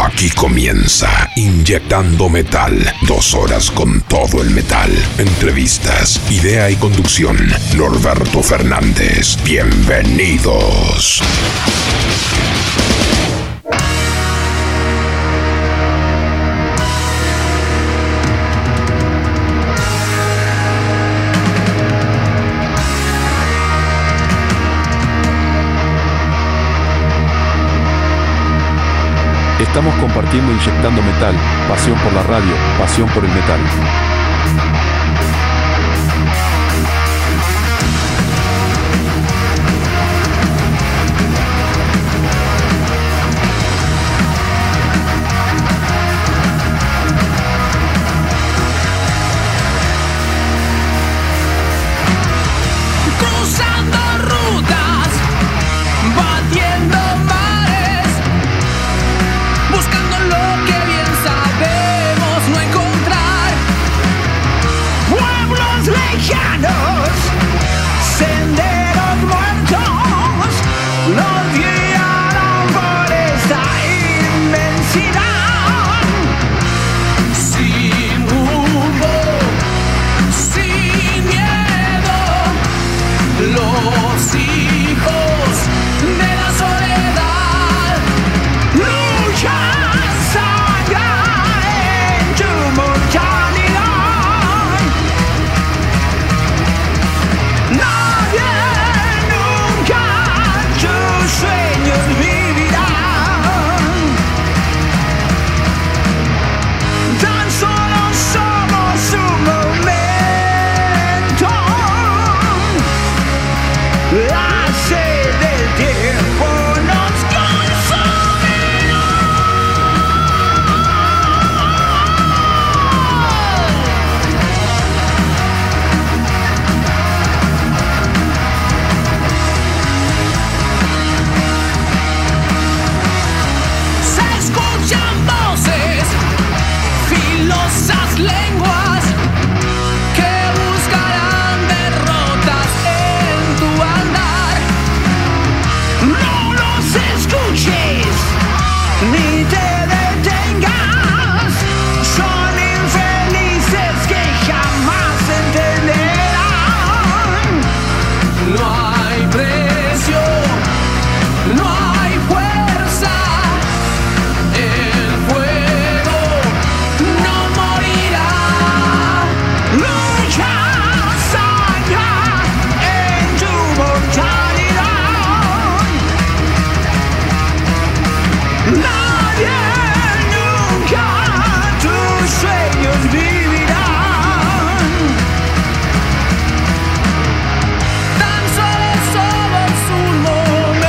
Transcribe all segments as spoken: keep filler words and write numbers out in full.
Aquí comienza Inyectando Metal. Dos horas con todo el metal. Entrevistas, idea y conducción. Norberto Fernández. Bienvenidos. Estamos compartiendo Inyectando Metal, pasión por la radio, pasión por el metal. Cruzando rutas, batiendo mares, buscando lo que bien sabemos no encontrar. Pueblos lejanos, senderos muertos, nos guiaron por esta inmensidad. Sin rumbo, sin miedo, los hijos de la soledad luchan, sangran en tu mortalidad. Nadie nunca tus sueños vivirá. Tan solo somos un momento. La sed del tiempo nos consumirá. Se escuchan voces, filosas lenguas que buscarán derrotas en tu andar. No los escuches ni te detengas. Son infelices que jamás entenderán. No hay precio, no hay fuerza. El fuego no morirá. Lucha, sangra en tu mortalidad. Nadie nunca tus sueños vivirán. Tan solo somos un momento.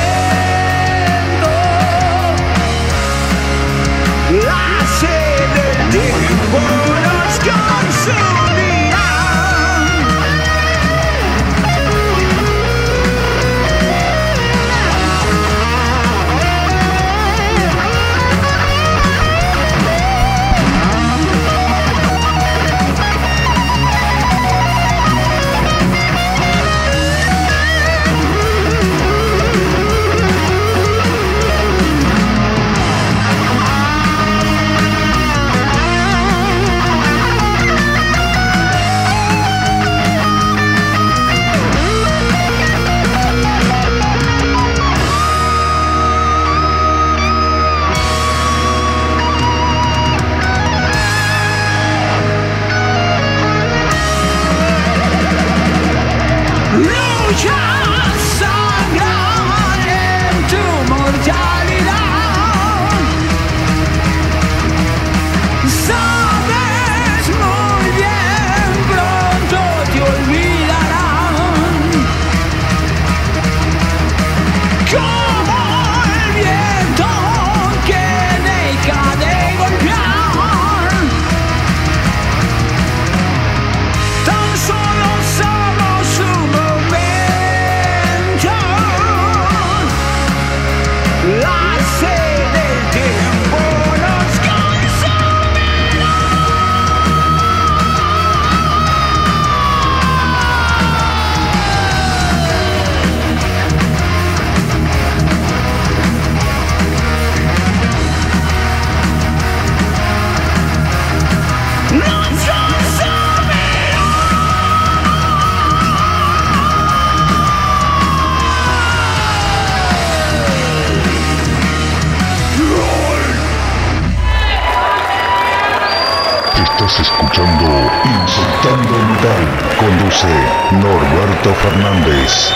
La sed del tiempo nos consumirá. Lucha, sangra en tu mortalidad. Sabes muy bien, pronto te olvidarán. Como el viento que deja de golpear. Tan solo somos un momento. Estás escuchando Inyectando Metal. Conduce Norberto Fernández.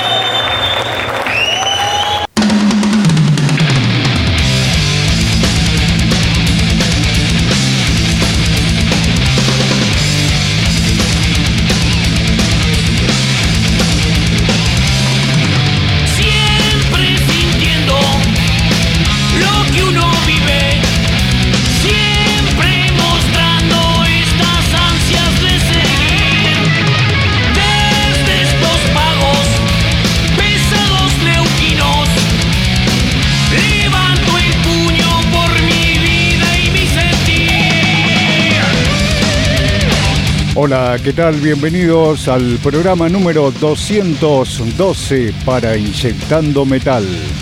Hola, ¿qué tal? Bienvenidos al programa número doscientos doce para Inyectando Metal.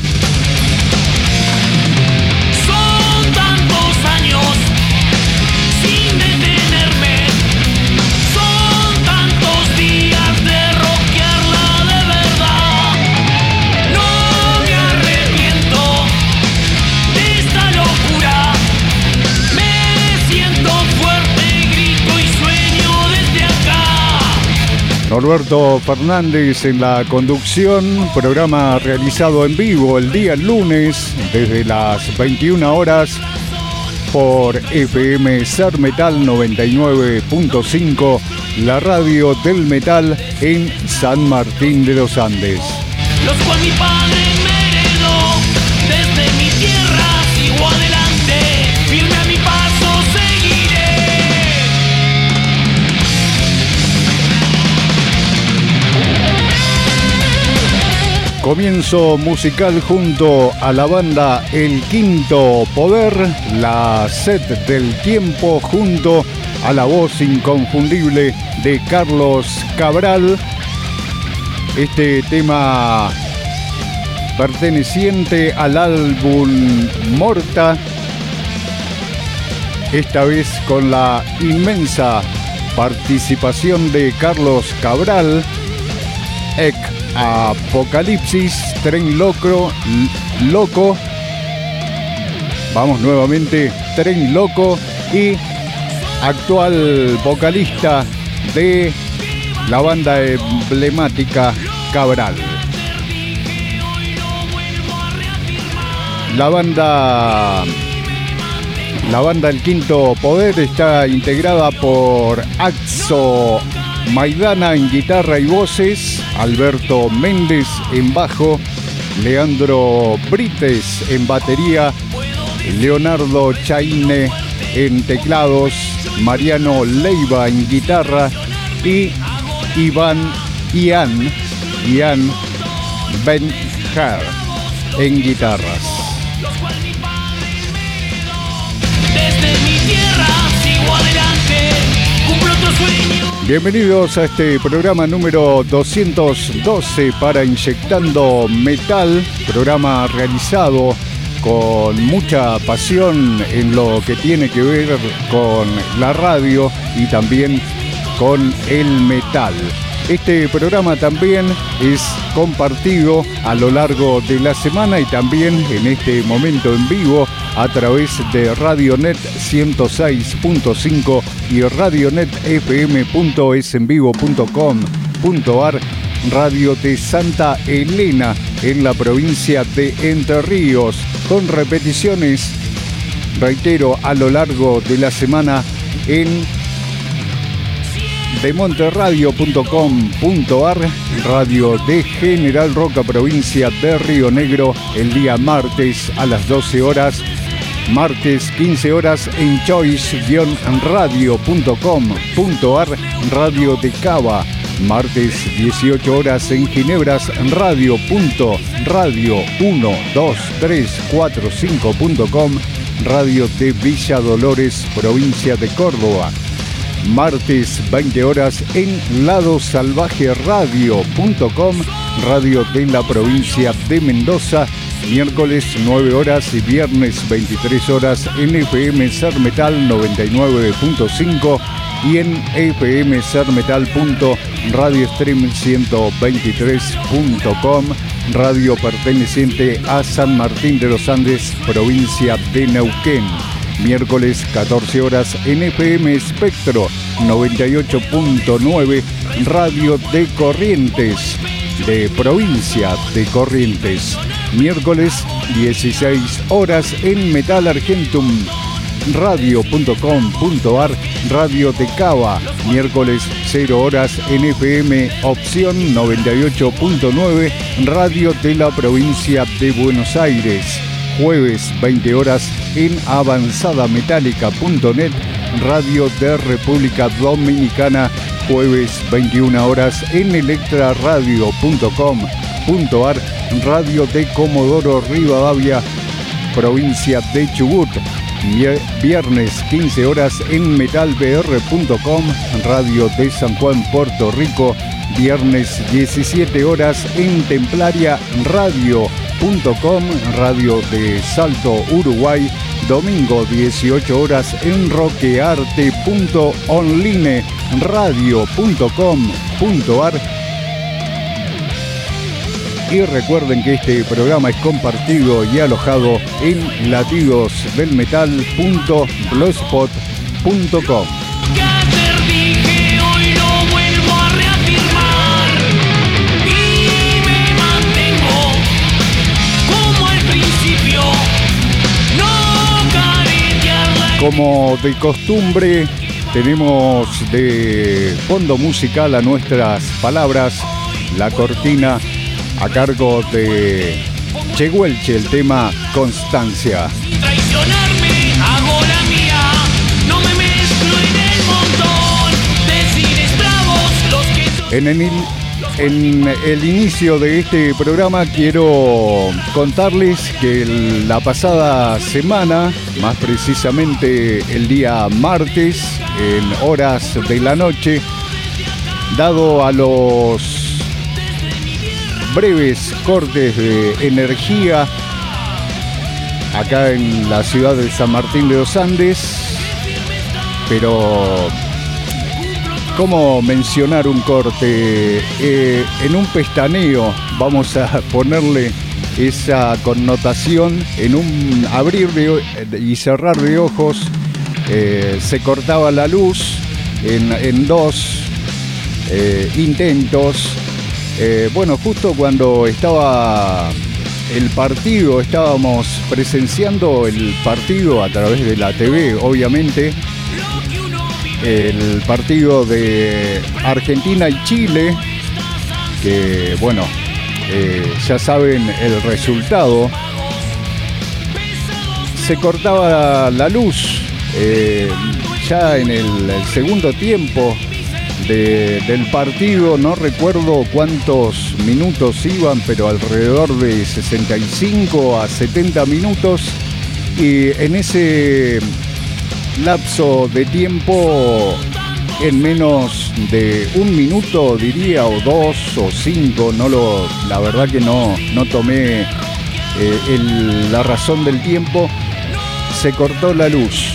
Son tantos años sin detenerme, son tantos días de rockearla de verdad. No me arrepiento de esta locura, me siento fuerte, grito y sueño desde acá. Norberto Fernández en la conducción, programa realizado en vivo el día lunes desde las veintiuna horas por F M Ser Metal noventa y nueve punto cinco, la radio del metal en San Martín de los Andes. Los cual mi padre me heredó, desde mi tierra sigo adelante, firme a mi paso seguiré. Comienzo musical junto a la banda El Quinto Poder, la Sed del Tiempo junto a la voz inconfundible de Carlos Cabral. Este tema perteneciente al álbum Morta, esta vez con la inmensa participación de Carlos Cabral, Ec Apocalipsis, Tren Loco, Loco, vamos nuevamente, Tren Loco, y actual vocalista de la banda emblemática Cabral. La banda, la banda El Quinto Poder está integrada por Axo Maidana en guitarra y voces, Alberto Méndez en bajo, Leandro Brites en batería, Leonardo Chaine en teclados, Mariano Leiva en guitarra y Iván Ian, Ian Ben-Har en guitarras. Desde mi tierra sigo adelante, cumplo otro sueño. Bienvenidos a este programa número doscientos doce para Inyectando Metal, programa realizado con mucha pasión en lo que tiene que ver con la radio y también con el metal. Este programa también es compartido a lo largo de la semana y también en este momento en vivo a través de Radionet ciento seis punto cinco y radionet f m punto es en vivo punto com punto a r, Radio de Santa Elena en la provincia de Entre Ríos, con repeticiones, reitero, a lo largo de la semana en demonterradio punto com punto a r, Radio de General Roca, provincia de Río Negro, el día martes a las doce horas, martes quince horas en choice radio punto com punto a r, Radio de Cava, martes dieciocho horas en Ginebras Radio. Radio uno dos tres cuatro cinco punto com, Radio de Villa Dolores, provincia de Córdoba, martes veinte horas en lado salvaje radio punto com, Radio de la provincia de Mendoza, miércoles nueve horas y viernes veintitrés horas en F M Ser Metal noventa y nueve punto cinco y en f m ser metal punto radiostream ciento veintitrés punto com, radio perteneciente a San Martín de los Andes, provincia de Neuquén. Miércoles catorce horas en F M Espectro noventa y ocho punto nueve, Radio de Corrientes, de provincia de Corrientes. Miércoles dieciséis horas en Metal Argentum radio punto com punto ar, Radio de Cava. Miércoles cero horas en F M Opción noventa y ocho punto nueve, Radio de la provincia de Buenos Aires. Jueves veinte horas en avanzada metálica punto net, Radio de República Dominicana. Jueves veintiuna horas en electra radio punto com punto ar, Radio de Comodoro Rivadavia, provincia de Chubut. Viernes quince horas en metal b r punto com, Radio de San Juan, Puerto Rico. Viernes diecisiete horas en templaria radio punto com, Radio de Salto, Uruguay. Domingo dieciocho horas en roquearte punto online radio punto com punto ar. Y recuerden que este programa es compartido y alojado en latidos del metal punto blogspot punto com. Como de costumbre, tenemos de fondo musical a nuestras palabras la cortina a cargo de Cheguelche, el tema Constancia. Sin traicionarme, hago la mía. No me mezclo en el montón de siniestrados los que... En el, en el inicio de este programa quiero contarles que el, la pasada semana, más precisamente el día martes, en horas de la noche, dado a los breves cortes de energía acá en la ciudad de San Martín de los Andes, pero ¿cómo mencionar un corte? Eh, en un pestaneo, vamos a ponerle esa connotación, en un abrir de, y cerrar de ojos, eh, se cortaba la luz en, en dos eh, intentos. Eh, bueno, justo cuando estaba el partido, estábamos presenciando el partido a través de la T V, obviamente, el partido de Argentina y Chile, que bueno, eh, ya saben el resultado. Se cortaba la luz eh, ya en el, el segundo tiempo De, del partido, no recuerdo cuántos minutos iban, pero alrededor de sesenta y cinco a setenta minutos, y en ese lapso de tiempo, en menos de un minuto diría, o dos o cinco, no lo, la verdad que no, no tomé eh, el, la razón del tiempo, se cortó la luz,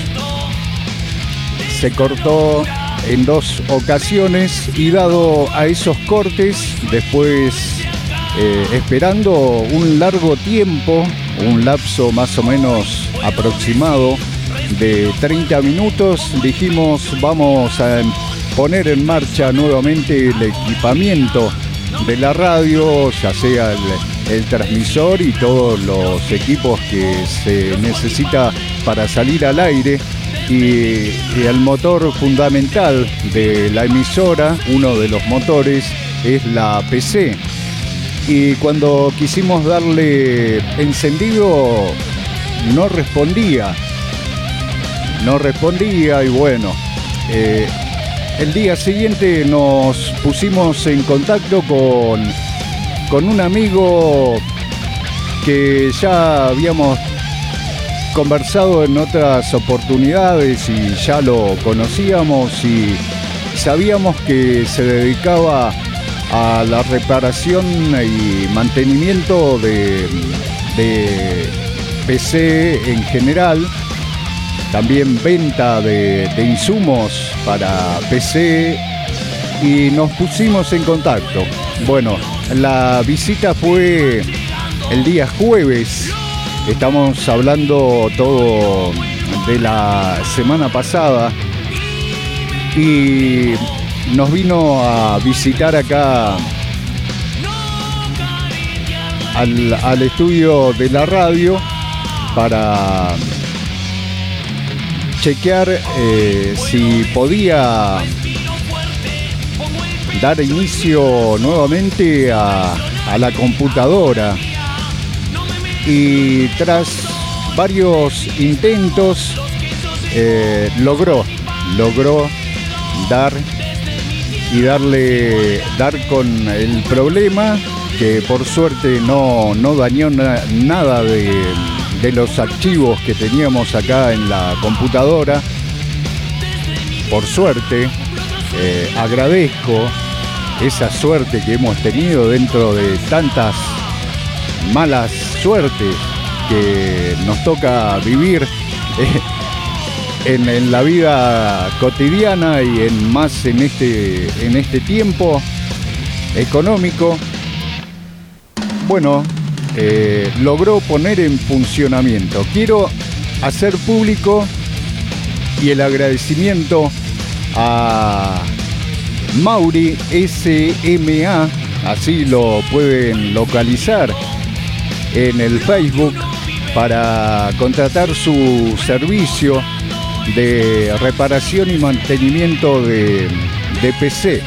se cortó en dos ocasiones, y dado a esos cortes, después eh, esperando un largo tiempo, un lapso más o menos aproximado de treinta minutos, dijimos vamos a poner en marcha nuevamente el equipamiento de la radio, ya sea el, el transmisor y todos los equipos que se necesita para salir al aire. Y, y el motor fundamental de la emisora, uno de los motores, es la P C. Y cuando quisimos darle encendido, no respondía. No respondía y bueno, eh, el día siguiente nos pusimos en contacto con, con un amigo que ya habíamos conversado en otras oportunidades y ya lo conocíamos y sabíamos que se dedicaba a la reparación y mantenimiento de, de P C en general, también venta de, de insumos para P C, y nos pusimos en contacto. Bueno, la visita fue el día jueves. Estamos hablando todo de la semana pasada y nos vino a visitar acá al, al estudio de la radio para chequear eh, si podía dar inicio nuevamente a, a la computadora, y tras varios intentos eh, logró logró dar y darle dar con el problema, que por suerte no, no dañó na, nada de, de los archivos que teníamos acá en la computadora. Por suerte, eh, agradezco esa suerte que hemos tenido dentro de tantas malas suertes que nos toca vivir eh, en, en la vida cotidiana y en más en este, en este tiempo económico. Bueno, eh, logró poner en funcionamiento. Quiero hacer público y el agradecimiento a Mauri S M A, así lo pueden localizar en el Facebook, para contratar su servicio de reparación y mantenimiento de, de P C.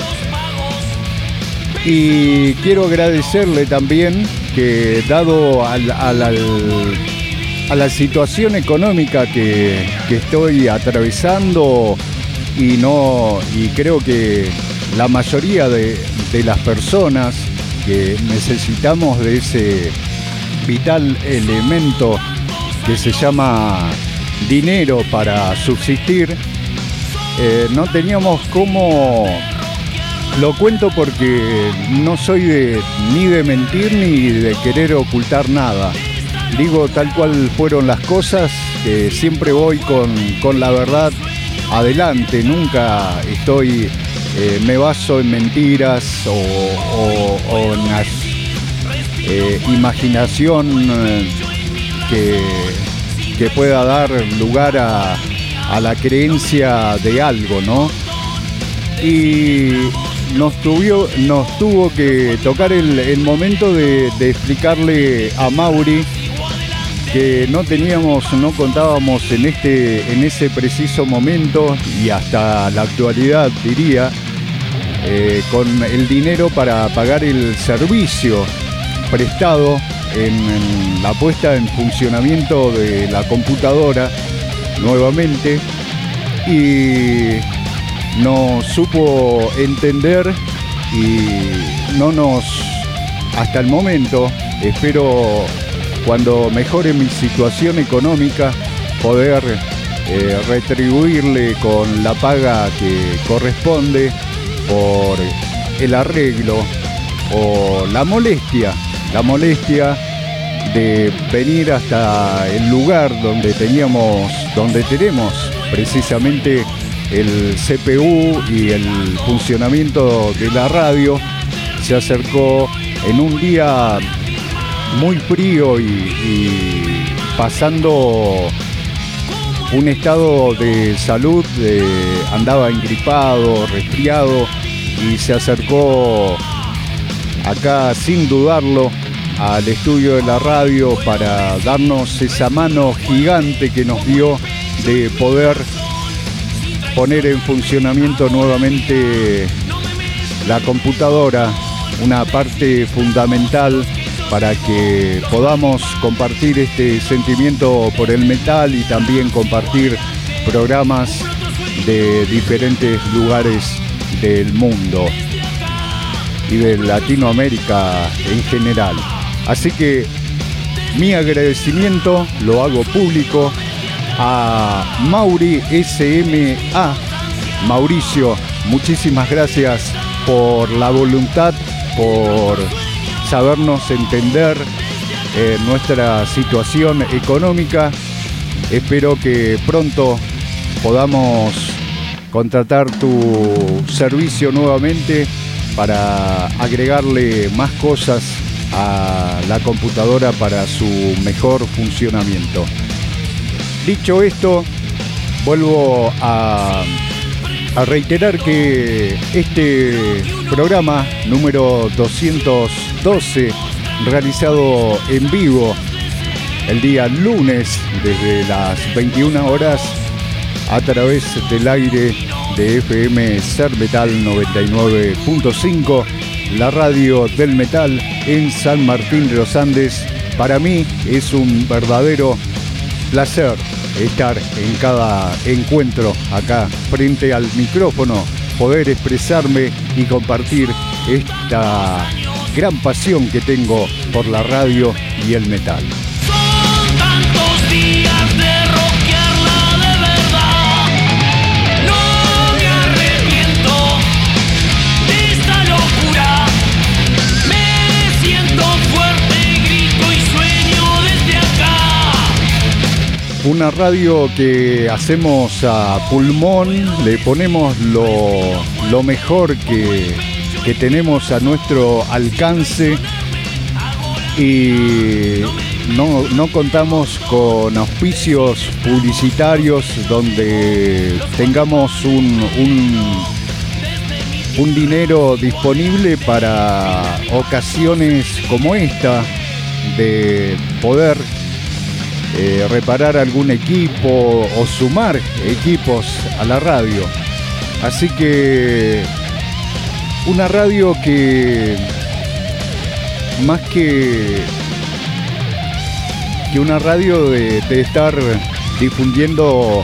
Y quiero agradecerle también que, dado al, al, al, a la situación económica que, que estoy atravesando, y no y creo que la mayoría de, de las personas que necesitamos de ese vital elemento que se llama dinero para subsistir, eh, no teníamos cómo. Lo cuento porque no soy de, ni de mentir ni de querer ocultar nada. Digo tal cual fueron las cosas, que siempre voy con, con la verdad adelante, nunca estoy, eh, me baso en mentiras o, o, o en las, eh, imaginación eh, que, que pueda dar lugar a, a la creencia de algo, ¿no? Y nos, tuvo, nos tuvo que tocar el, el momento de, de explicarle a Mauri que no teníamos, no contábamos en este, en ese preciso momento y hasta la actualidad, diría, eh, con el dinero para pagar el servicio prestado en, en la puesta en funcionamiento de la computadora nuevamente, y no supo entender y no nos, hasta el momento, espero cuando mejore mi situación económica poder eh, retribuirle con la paga que corresponde por el arreglo o la molestia, la molestia de venir hasta el lugar donde teníamos, donde tenemos precisamente el C P U y el funcionamiento de la radio. Se acercó en un día muy frío y, y pasando un estado de salud, de, andaba engripado, resfriado, y se acercó acá sin dudarlo al estudio de la radio para darnos esa mano gigante que nos dio de poder poner en funcionamiento nuevamente la computadora, una parte fundamental para que podamos compartir este sentimiento por el metal y también compartir programas de diferentes lugares del mundo y de Latinoamérica en general. Así que mi agradecimiento lo hago público a Mauri S M A. Mauricio, muchísimas gracias por la voluntad, por sabernos entender eh, nuestra situación económica. Espero que pronto podamos contratar tu servicio nuevamente para agregarle más cosas a la computadora para su mejor funcionamiento. dicho esto, vuelvo a, a reiterar que este programa número doscientos doce, realizado en vivo el día lunes desde las veintiuna horas a través del aire de F M Ser Metal noventa y nueve punto cinco, la radio del metal en San Martín de los Andes. Para mí es un verdadero placer estar en cada encuentro acá frente al micrófono, poder expresarme y compartir esta gran pasión que tengo por la radio y el metal. Son tantos días de rockearla de verdad. No me arrepiento de esta locura. Me siento fuerte, grito y sueño desde acá. Una radio que hacemos a pulmón, le ponemos lo, lo mejor que, que tenemos a nuestro alcance y no, no contamos con auspicios publicitarios donde tengamos un, un, un dinero disponible para ocasiones como esta de poder Eh, reparar algún equipo o sumar equipos a la radio. Así que una radio que más que que una radio de, de estar difundiendo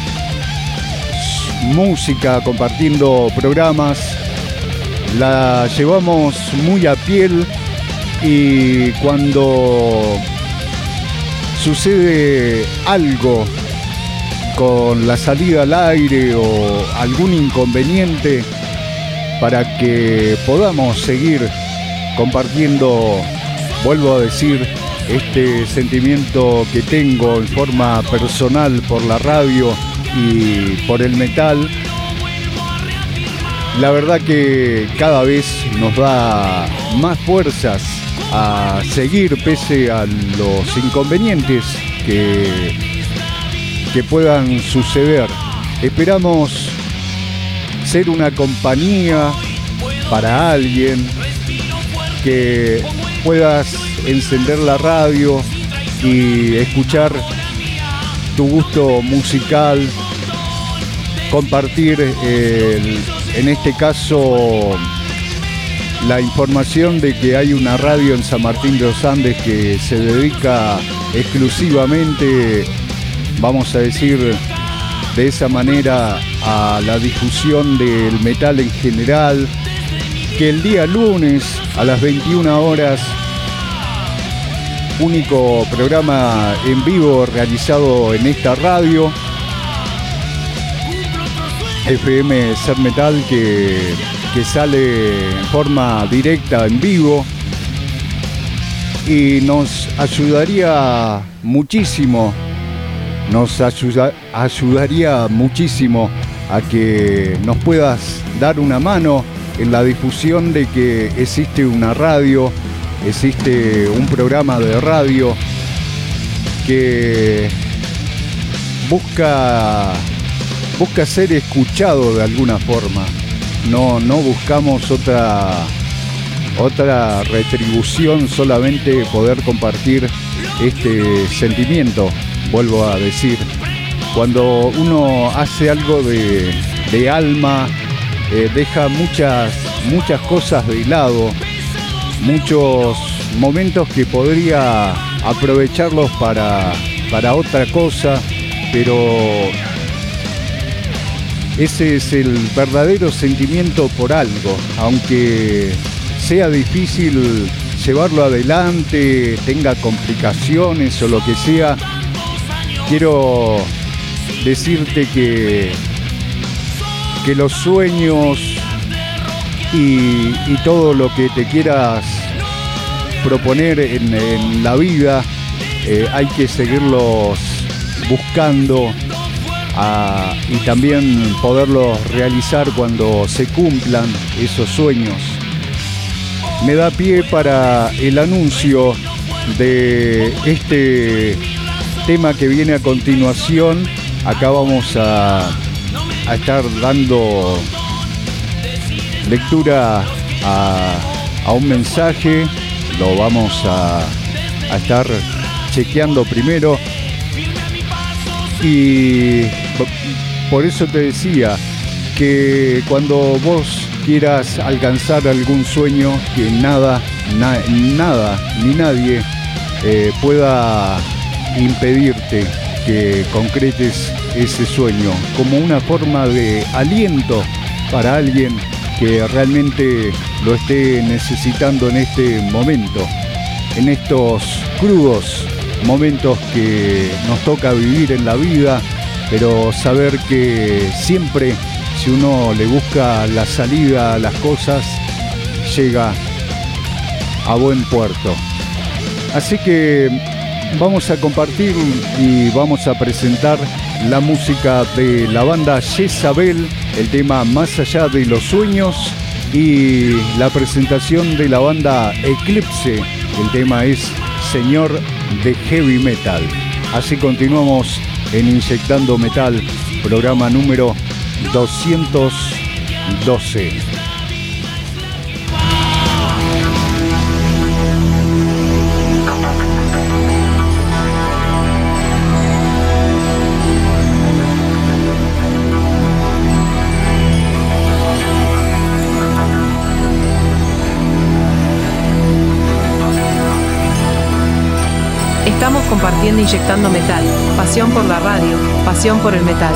música, compartiendo programas, la llevamos muy a piel, y cuando sucede algo con la salida al aire o algún inconveniente, para que podamos seguir compartiendo, vuelvo a decir, este sentimiento que tengo en forma personal por la radio y por el metal. La verdad que cada vez nos da más fuerzas a seguir pese a los inconvenientes que, que puedan suceder. Esperamos ser una compañía para alguien, que puedas encender la radio y escuchar tu gusto musical, compartir el, en este caso la información de que hay una radio en San Martín de los Andes que se dedica exclusivamente, vamos a decir de esa manera, a la difusión del metal en general, que el día lunes a las veintiuna horas, único programa en vivo realizado en esta radio, F M Ser Metal, que, que sale en forma directa en vivo, y nos ayudaría muchísimo, nos ayuda, ayudaría muchísimo a que nos puedas dar una mano en la difusión de que existe una radio, existe un programa de radio que busca, busca ser escuchado de alguna forma. No, no buscamos otra, otra retribución, solamente poder compartir este sentimiento. Vuelvo a decir, cuando uno hace algo de, de alma, eh, deja muchas, muchas cosas de lado, muchos momentos que podría aprovecharlos para, para otra cosa, pero ese es el verdadero sentimiento por algo, aunque sea difícil llevarlo adelante, tenga complicaciones o lo que sea. Quiero decirte que, que los sueños y, y todo lo que te quieras proponer en, en la vida, eh, hay que seguirlos buscando a, y también poderlos realizar cuando se cumplan esos sueños. Me da pie para el anuncio de este tema que viene a continuación, acá vamos a, a estar dando lectura a, a un mensaje. Lo vamos a, a estar chequeando primero. Y por eso te decía que cuando vos quieras alcanzar algún sueño, que nada, na, nada ni nadie eh, pueda impedirte que concretes ese sueño, como una forma de aliento para alguien que realmente lo esté necesitando en este momento, en estos crudos momentos que nos toca vivir en la vida, pero saber que siempre, si uno le busca la salida a las cosas, llega a buen puerto. Así que vamos a compartir y vamos a presentar la música de la banda Jezabel, el tema Más allá de los sueños, y la presentación de la banda Eclipse, el tema es Señor de Heavy Metal. Así continuamos en Inyectando Metal, programa número doscientos doce. Estamos compartiendo Inyectando Metal, pasión por la radio, pasión por el metal.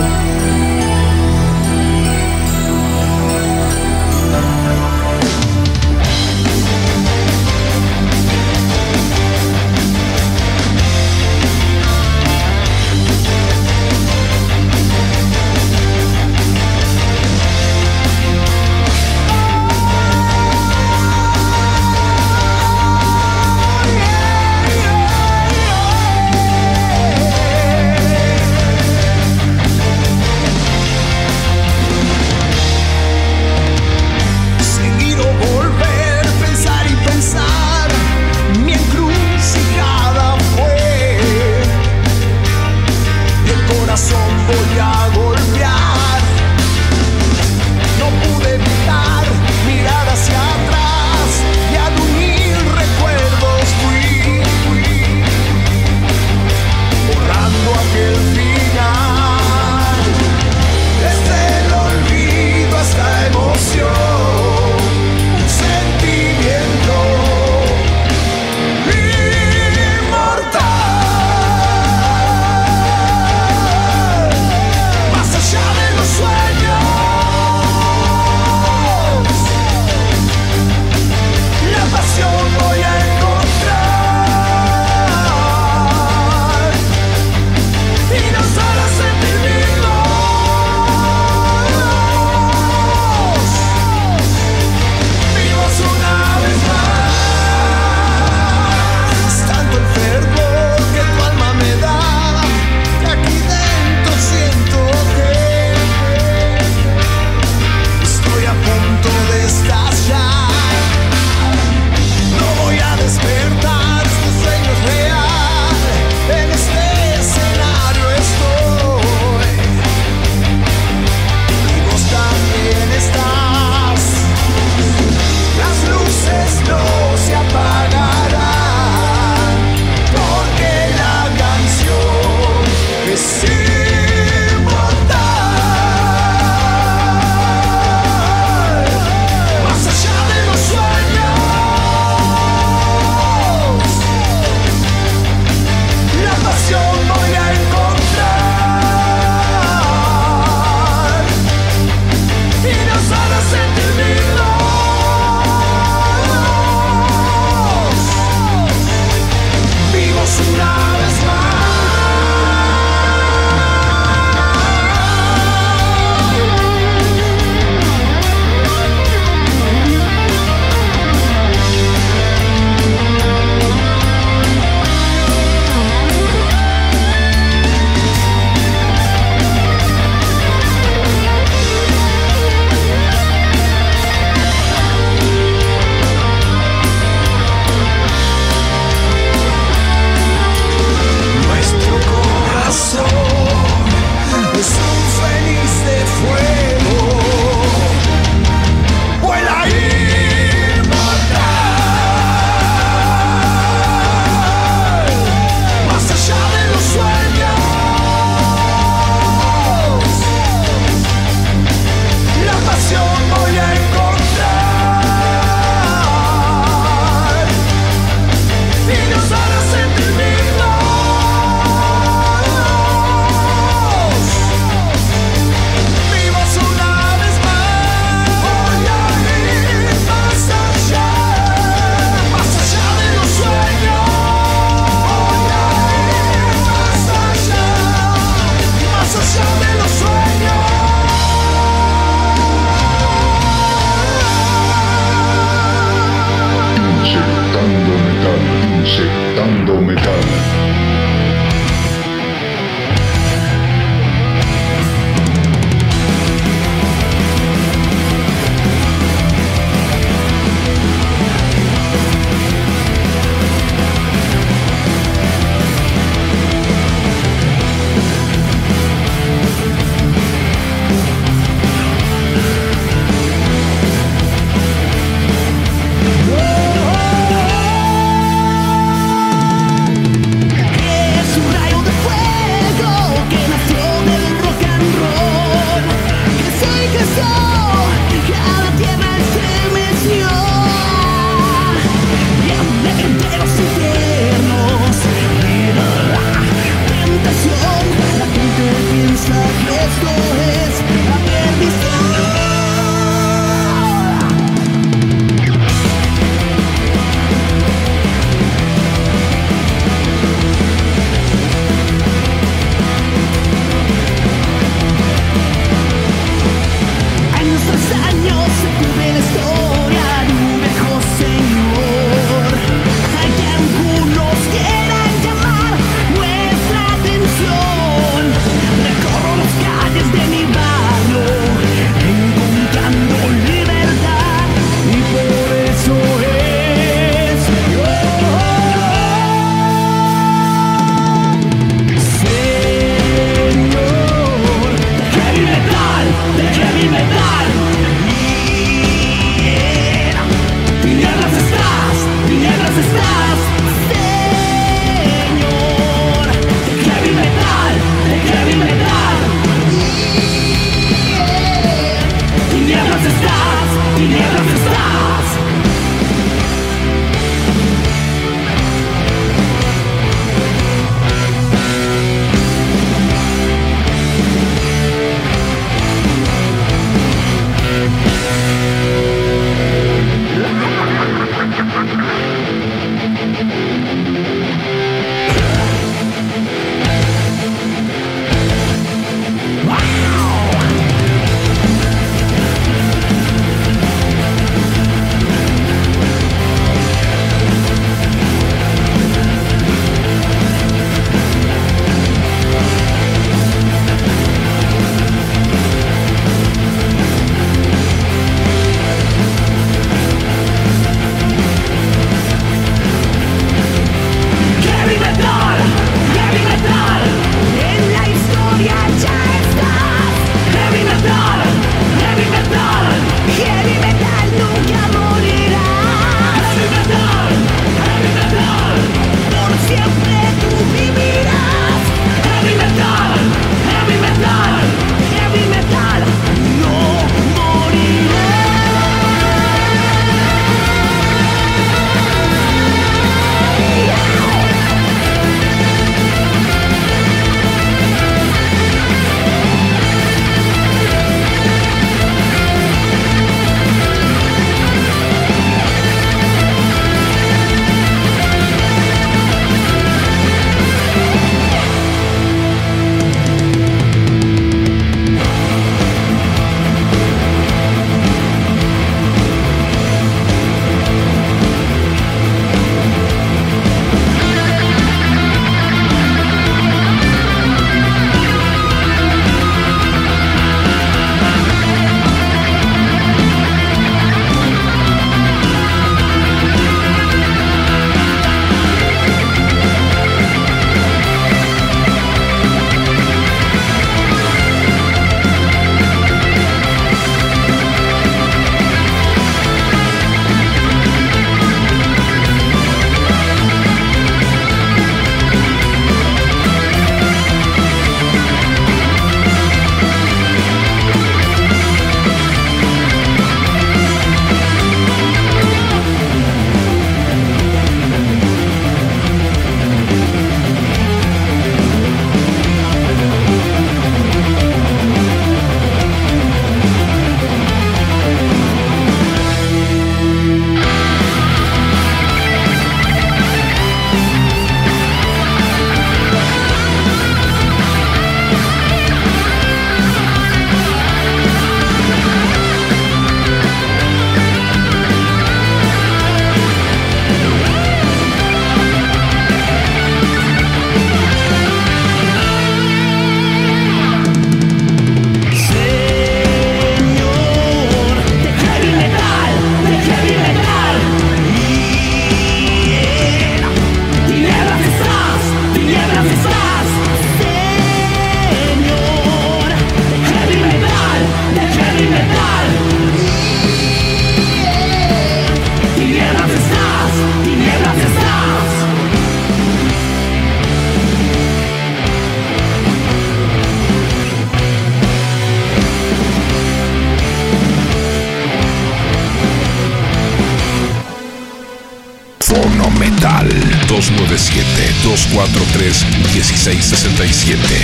Fono Metal dos nueve siete, dos cuatro tres, uno seis seis siete.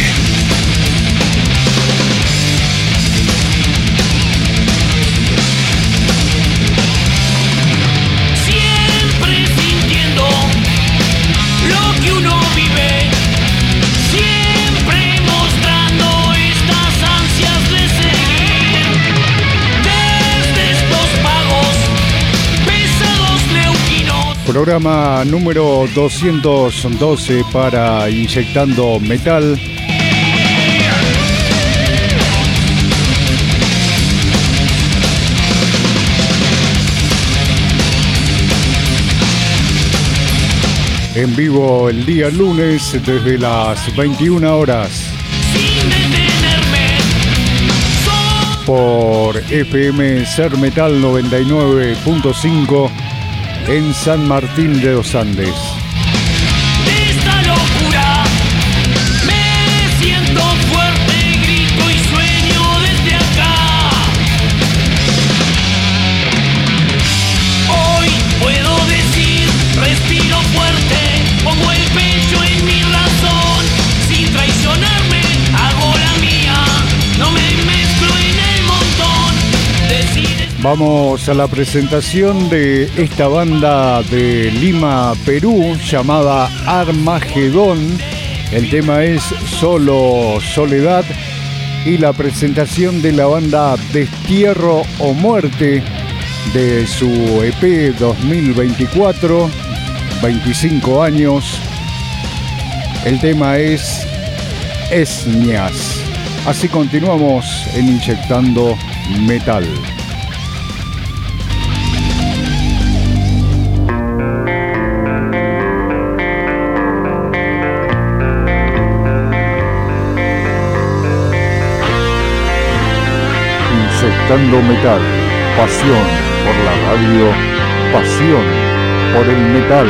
Siempre sintiendo lo que uno vive, siempre mostrando estas ansias de seguir. Desde estos pagos pesados neuquinos. Programa número doscientos doce para Inyectando Metal. En vivo el día lunes desde las veintiuna horas Sin detenerme, soy por F M Ser Metal noventa y nueve punto cinco en San Martín de los Andes. de esta locura. Me siento fuerte, grito y sueño desde acá. Hoy puedo decir, respiro fuerte, pongo el pecho en mi razón. Sin traicionarme, hago la mía, no me mezclo en el montón. Decides. Vamos a la presentación de esta banda de Lima, Perú, llamada Armagedón. El tema es Solo Soledad. Y la presentación de la banda Destierro o Muerte de su E P dos mil veinticuatro, veinticinco años. El tema es Esnias. Así continuamos en Inyectando Metal. Inyectando Metal, pasión por la radio, pasión por el metal.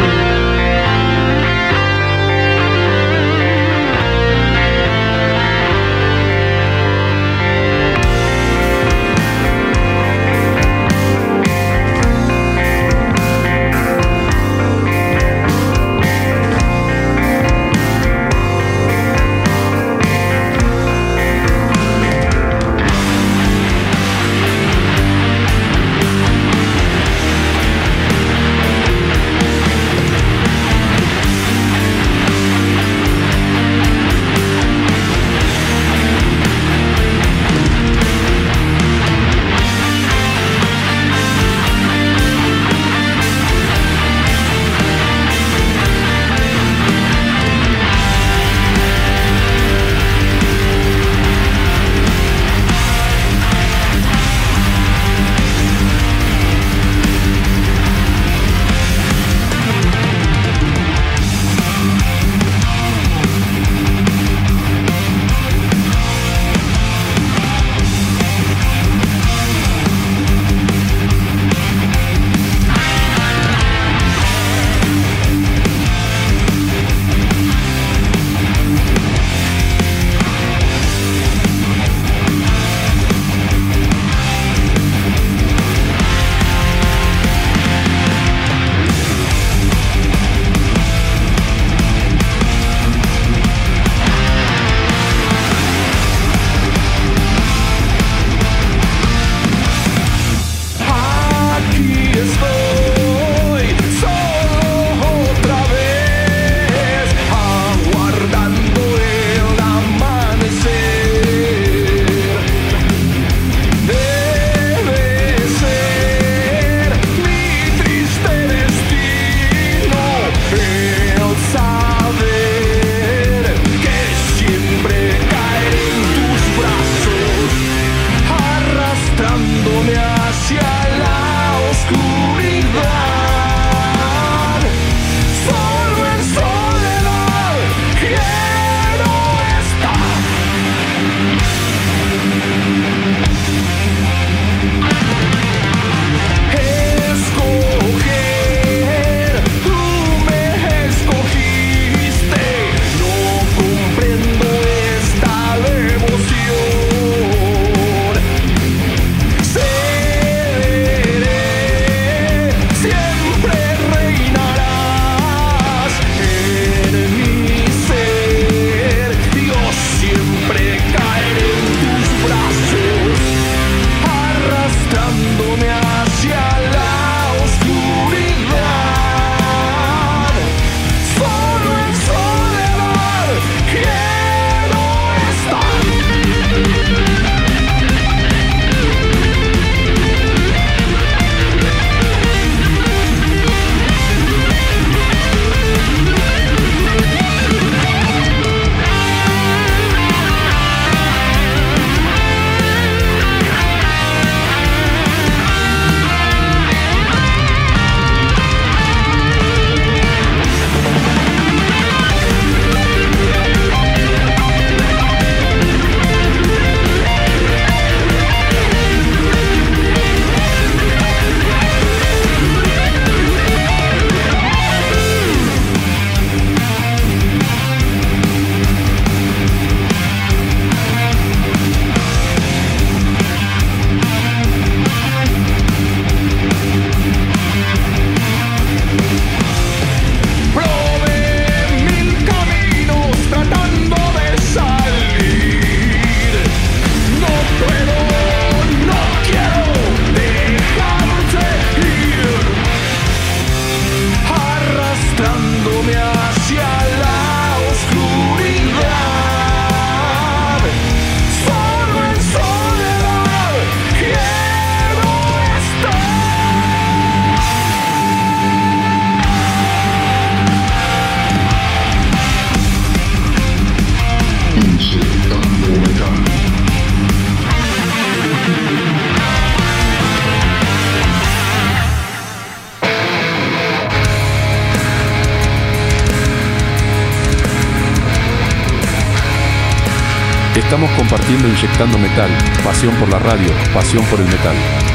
Estamos compartiendo Inyectando Metal, pasión por la radio, pasión por el metal.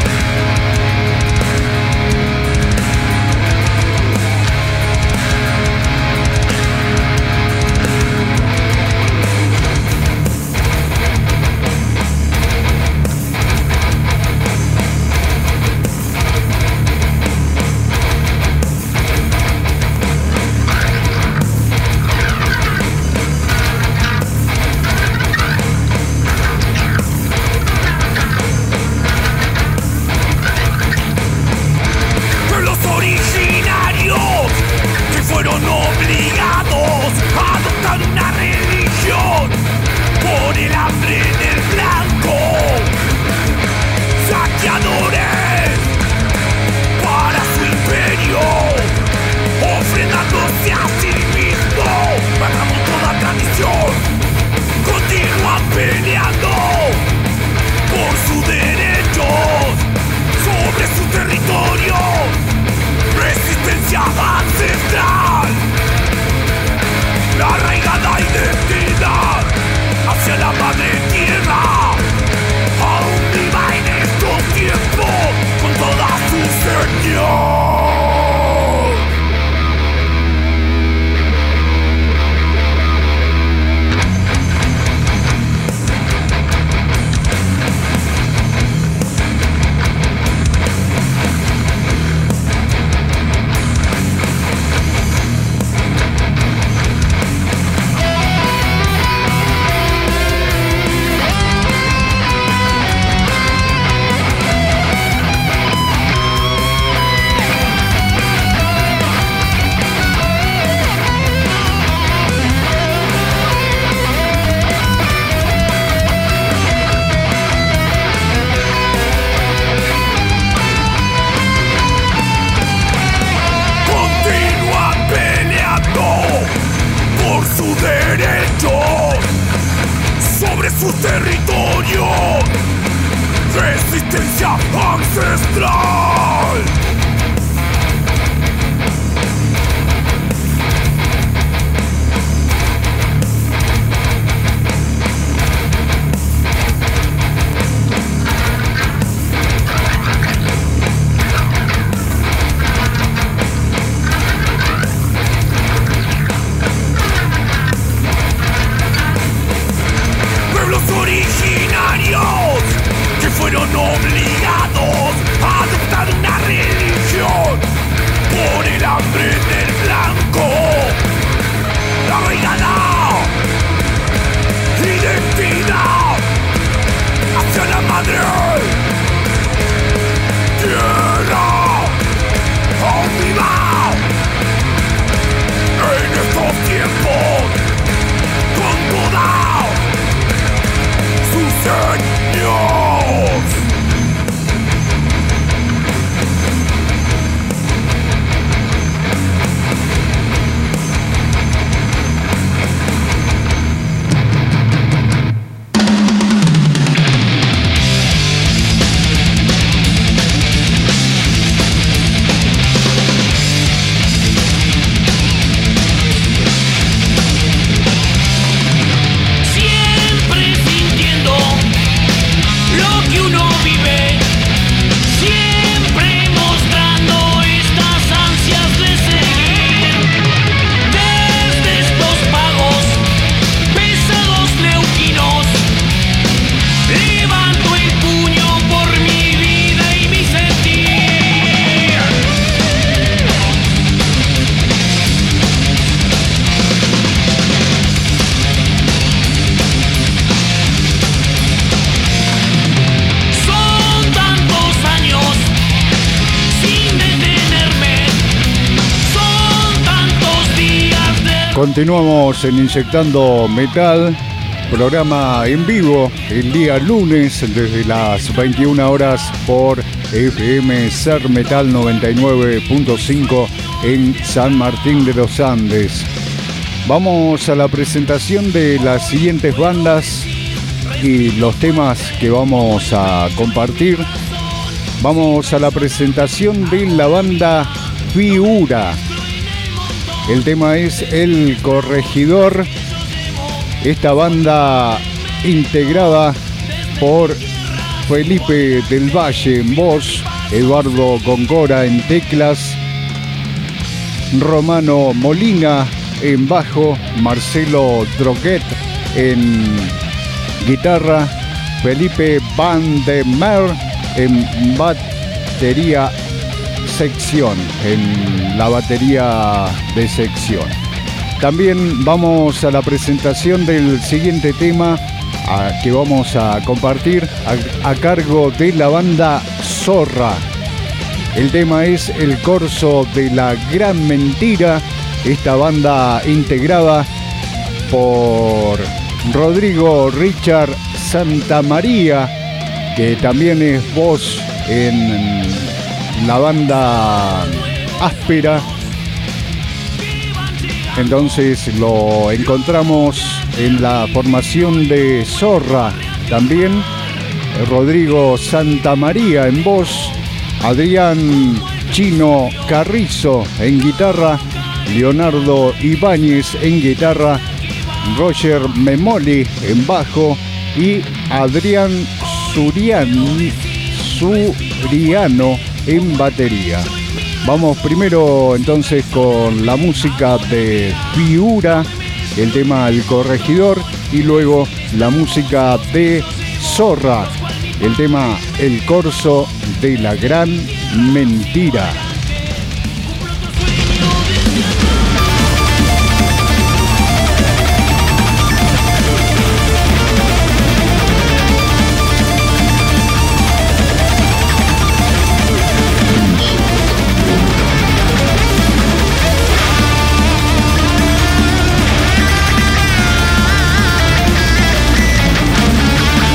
Continuamos en Inyectando Metal, programa en vivo el día lunes desde las veintiuna horas por F M Ser Metal noventa y nueve punto cinco en San Martín de los Andes. Vamos a la presentación de las siguientes bandas y los temas que vamos a compartir. Vamos a la presentación de la banda Figura. El tema es El Corregidor. Esta banda integrada por Felipe del Valle en voz, Eduardo Góngora en teclas, Romano Molina en bajo, Marcelo Droguet en guitarra, Felipe Van de Mer en batería sección, en la batería de sección. También vamos a la presentación del siguiente tema a, que vamos a compartir a, a cargo de la banda Zorra. El tema es El Corso de la Gran Mentira, esta banda integrada por Rodrigo Richard Santamaría, que también es voz en la banda Áspera. Entonces lo encontramos en la formación de Zorra. También Rodrigo Santamaría en voz, Adrián Chino Carrizo en guitarra, Leonardo Ibáñez en guitarra, Roger Memoli en bajo y Adrián Surian, Suriano en batería. Vamos primero entonces con la música de Piura, el tema El Corregidor, y luego la música de Zorra, el tema El Corso de la Gran Mentira.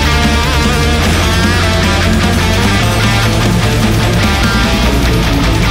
Thank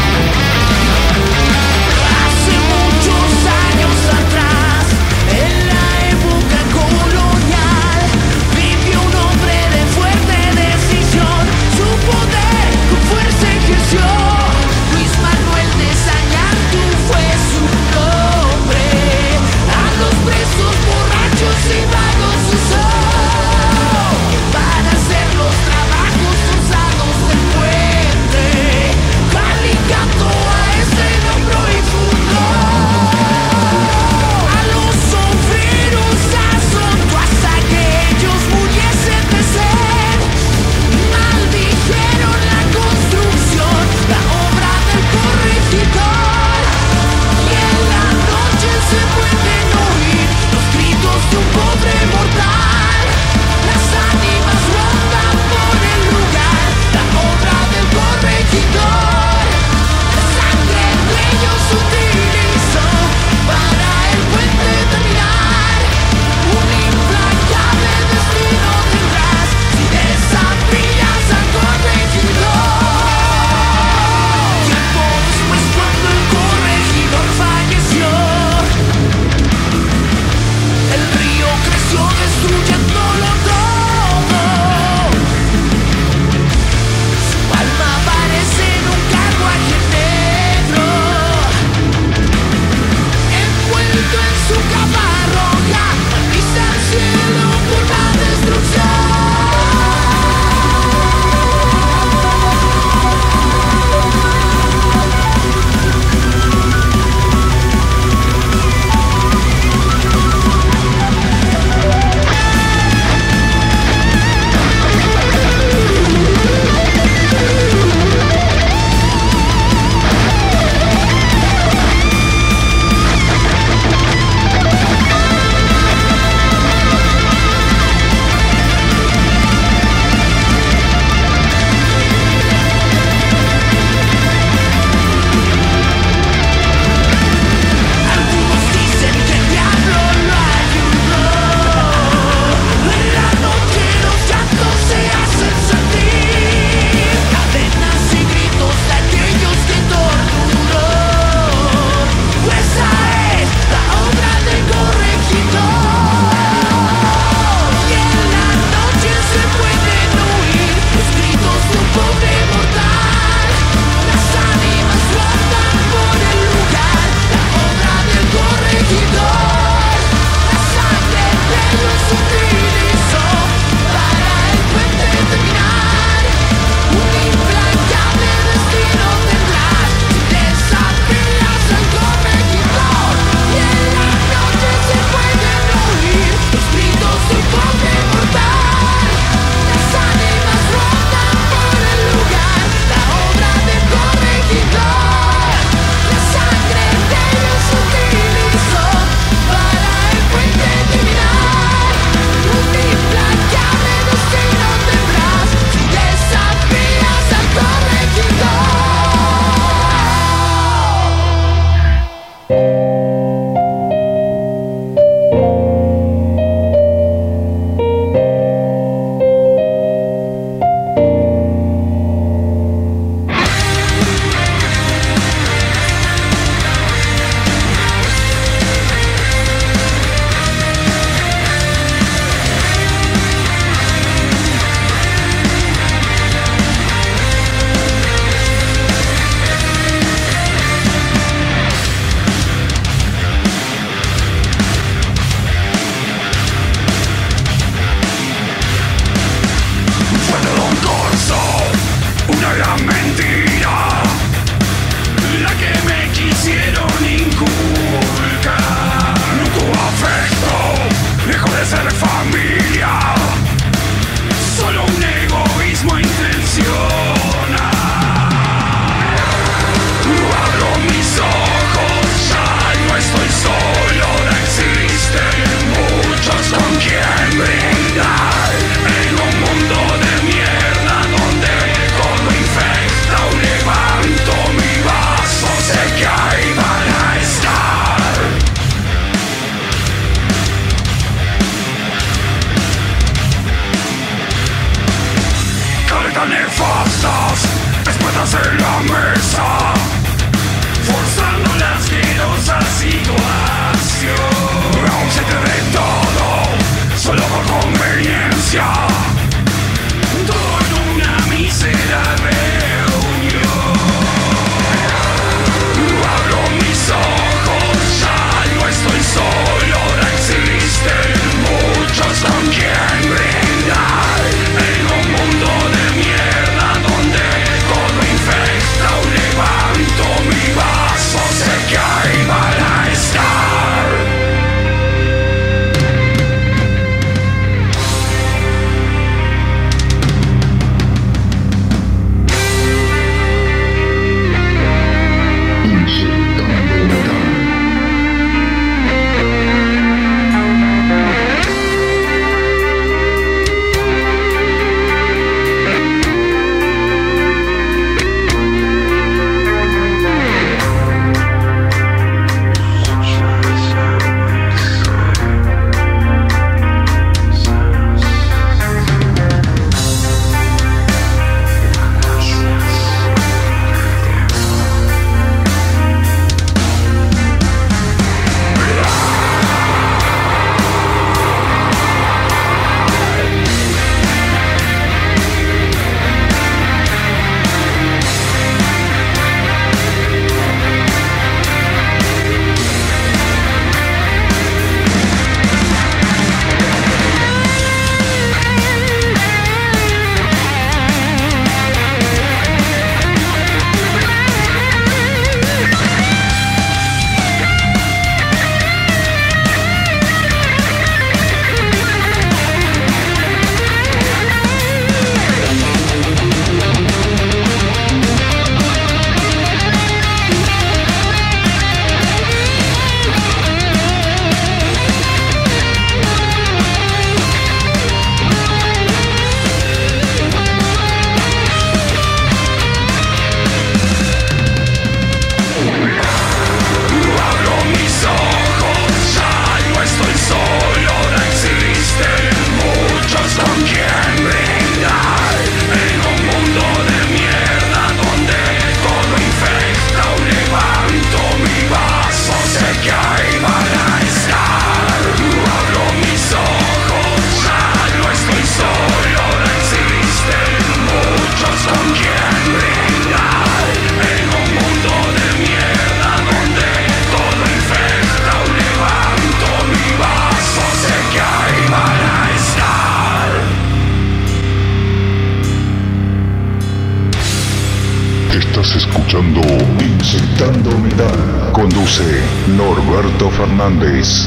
escuchando Insectando Metal. Conduce Norberto Fernández.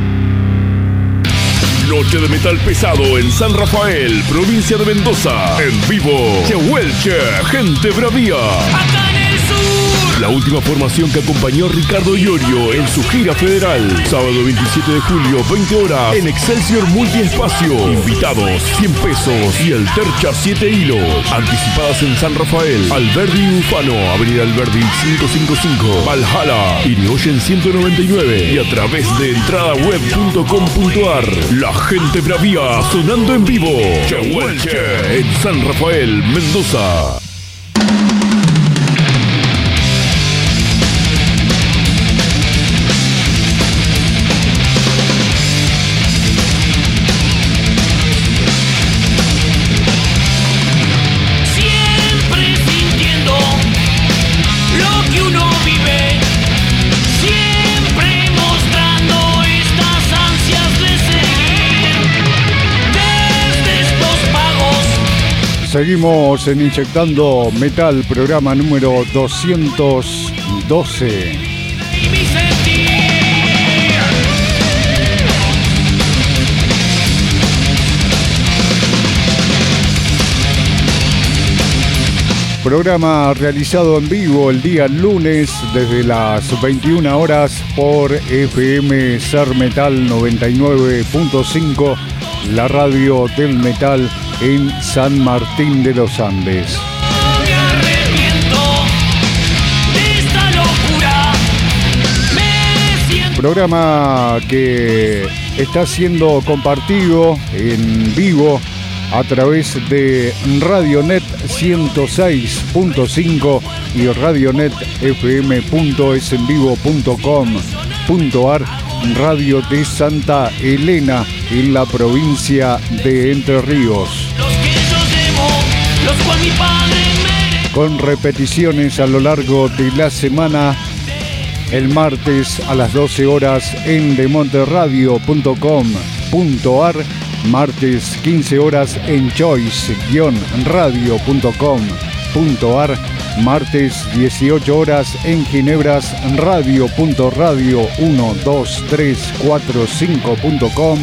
Noche de metal pesado en San Rafael, provincia de Mendoza. En vivo, Chehuelche, Gente Bravía. Acá en el sur. La última formación que acompañó a Ricardo Iorio en su gira federal. Sábado veintisiete de julio, veinte horas, en Excelsior Multiespacio. Invitados, cien pesos y el Tercha siete hilos. Anticipadas en San Rafael, Alberdi Ufano, Avenida Alberdi quinientos cincuenta y cinco, Valhalla, Irigoyen ciento noventa y nueve. Y a través de entradaweb punto com punto ar. La Gente Bravía sonando en vivo. Chehuelche en San Rafael, Mendoza. Seguimos en Inyectando Metal, programa número doscientos doce. Programa realizado en vivo el día lunes desde las veintiuna horas por F M Ser Metal noventa y nueve punto cinco, la radio del metal en San Martín de los Andes. Me arrepiento de esta locura. Me siento... Programa que está siendo compartido en vivo a través de Radionet ciento seis punto cinco y radionet f m punto es en vivo punto com punto a r, radio de Santa Elena en la provincia de Entre Ríos. Los que yo llevo, los cual mi padre me... Con repeticiones a lo largo de la semana, el martes a las doce horas en demonterradio punto com punto a r, martes quince horas en choice radio punto com punto a r, martes dieciocho horas en ginebras radio punto radio uno dos tres cuatro cinco punto com,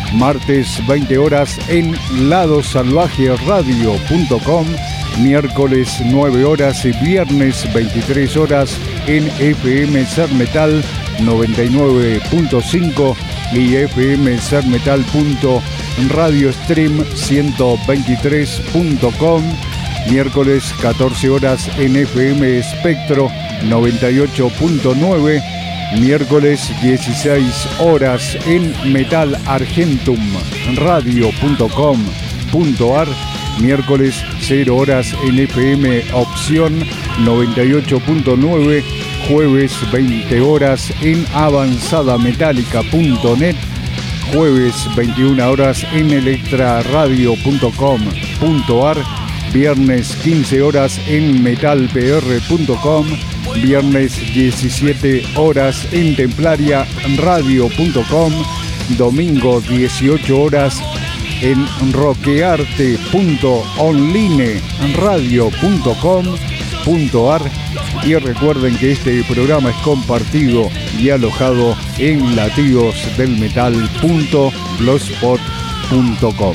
martes veinte horas en lado salvaje radio punto com, miércoles nueve horas y viernes veintitrés horas en F M Ser Metal noventa y nueve punto cinco y F M Ser Metal punto radiostream ciento veintitrés punto com, miércoles catorce horas en F M Espectro noventa y ocho punto nueve, miércoles dieciséis horas en Metal Argentum radio punto com punto a r, miércoles cero horas en F M Opción noventa y ocho punto nueve, jueves veinte horas en avanzada metálica punto net, jueves veintiuna horas en electraradio punto com punto a r, viernes quince horas en metal p r punto com, viernes diecisiete horas en templaria radio punto com, domingo dieciocho horas en rockearte punto online radio punto com punto a r. Y recuerden que este programa es compartido y alojado en latidos del metal punto blogspot punto com.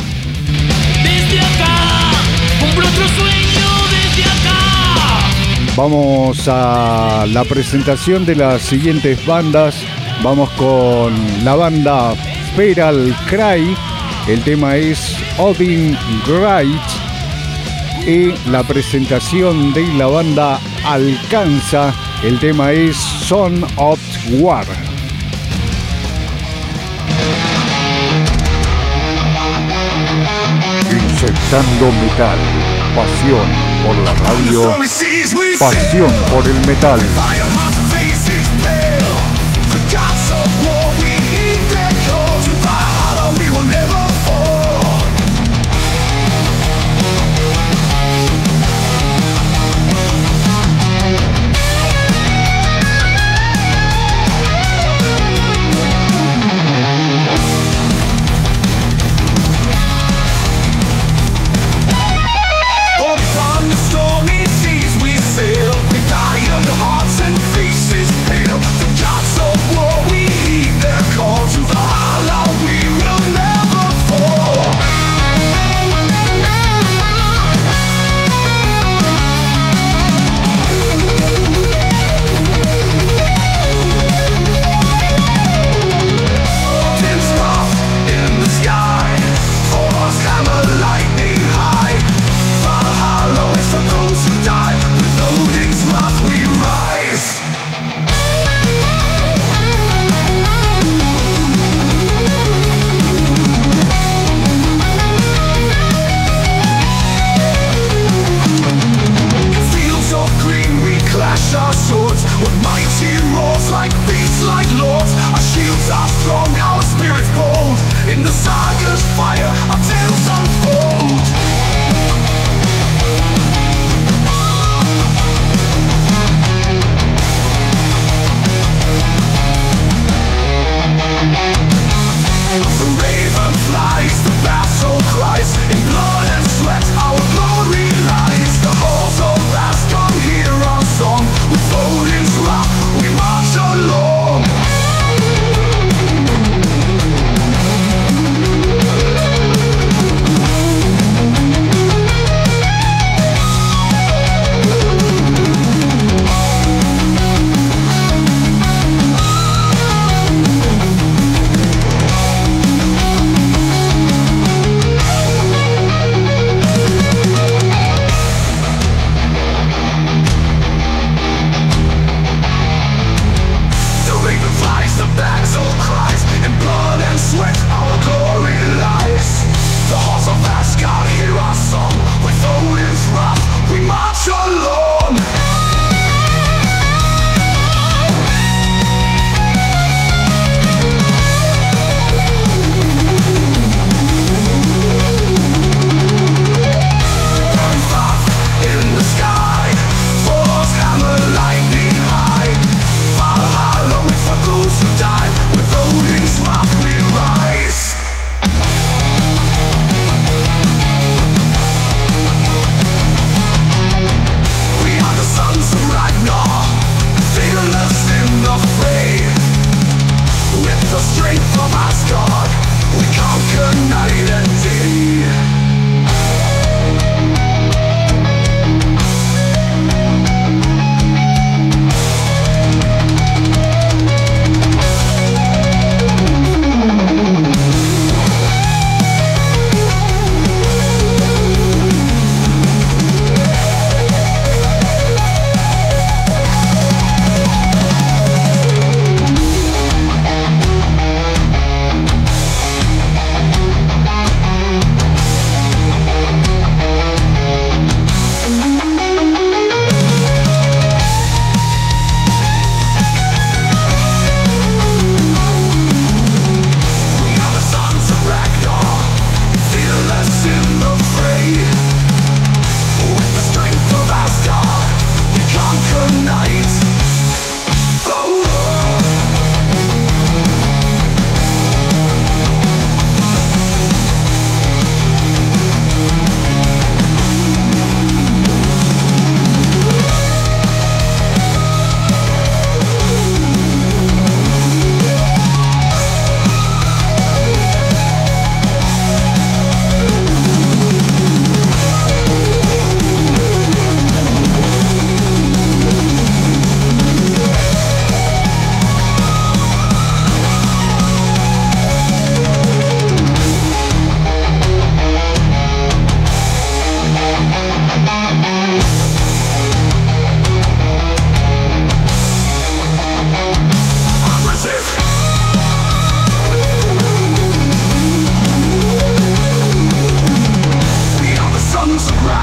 Desde acá, cumplo otro sueño desde acá. Vamos a la presentación de las siguientes bandas. Vamos con la banda Feral Cry. El tema es Odin Great. Y la presentación de la banda Alcanza, el tema es Son of War. Inyectando metal, pasión por la radio, pasión por el metal. Stormy seas we sail, we die under hearts and feet.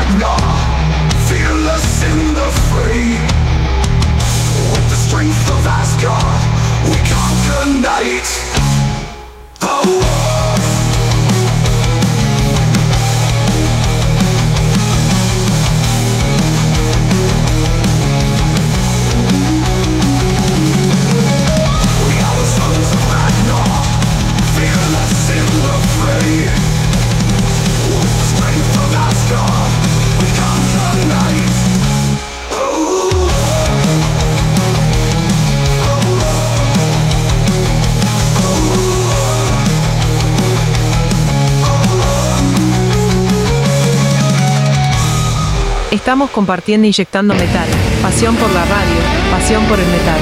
Estamos compartiendo Inyectando Metal. Pasión por la radio, pasión por el metal.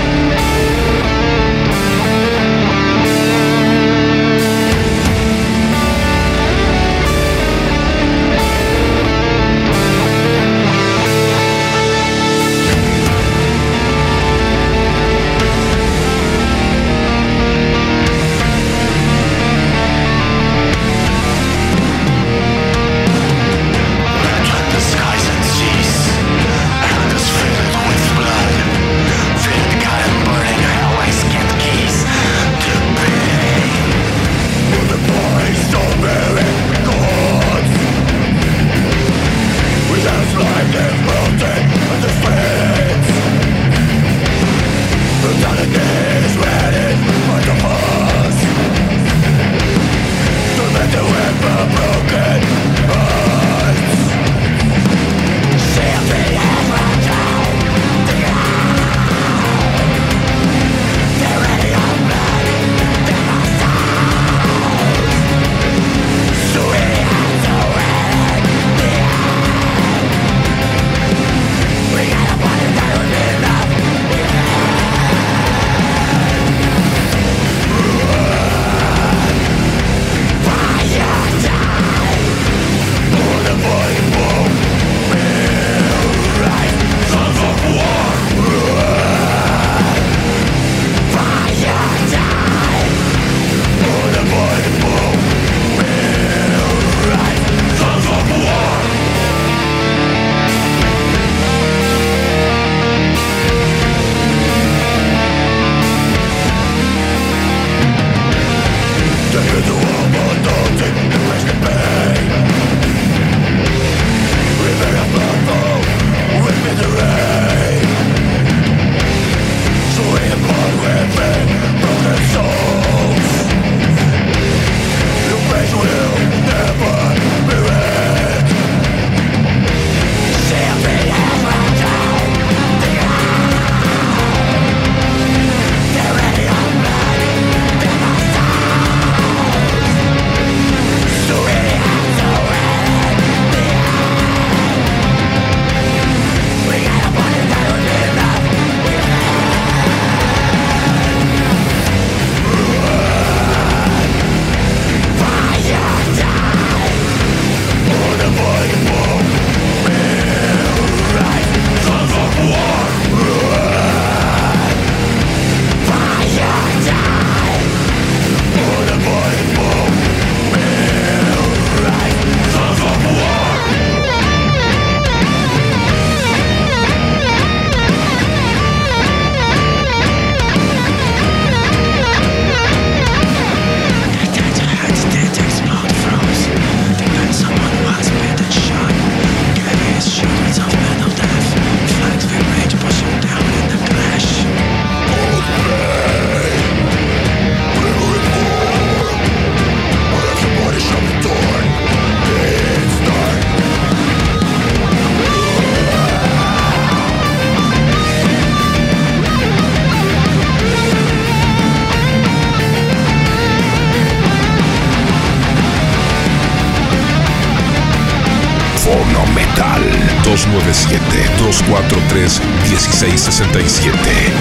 dos nueve siete, dos cuatro tres, uno seis seis siete.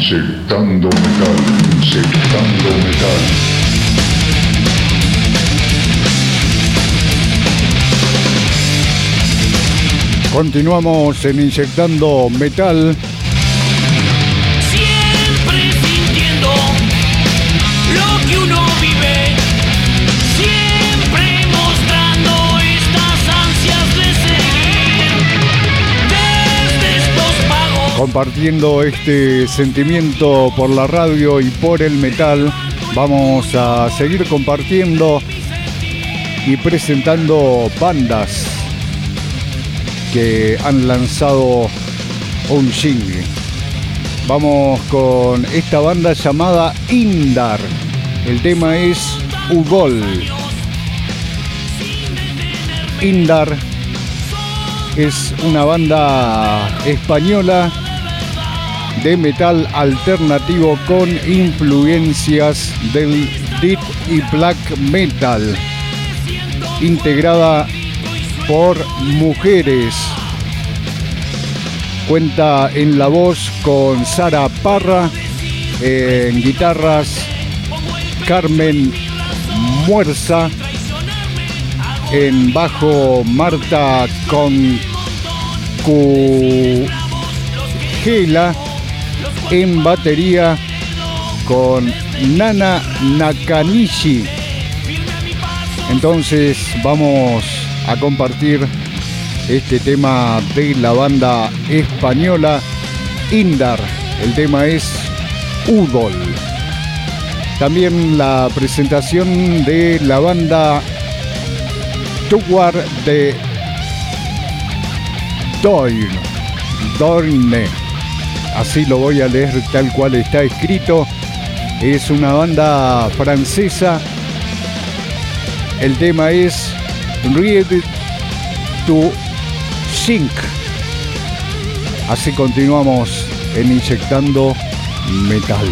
Inyectando metal, inyectando metal. Continuamos en Inyectando Metal. Siempre sintiendo lo que uno vive, siempre mostrando estas ansias de seguir. Desde estos pagos, Compartiendo este sentimiento por la radio y por el metal, vamos a seguir compartiendo y presentando bandas que han lanzado un jingle. Vamos con esta banda llamada Indar. El tema es Ugol. Indar es una banda española de metal alternativo con influencias del death y black metal, integrada por mujeres. Cuenta en la voz con Sara Parra, en guitarras Carmen Muerza, en bajo Marta Concugela, en batería con Nana Nakanishi. Entonces vamos a compartir este tema de la banda española Indar. El tema es Udol. También la presentación de la banda Tuguar de Dorne. Dorne. Así lo voy a leer tal cual está escrito. Es una banda francesa. El tema es Ready to Sink. Así continuamos en Inyectando Metal.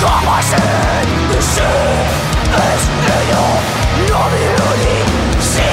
Sí.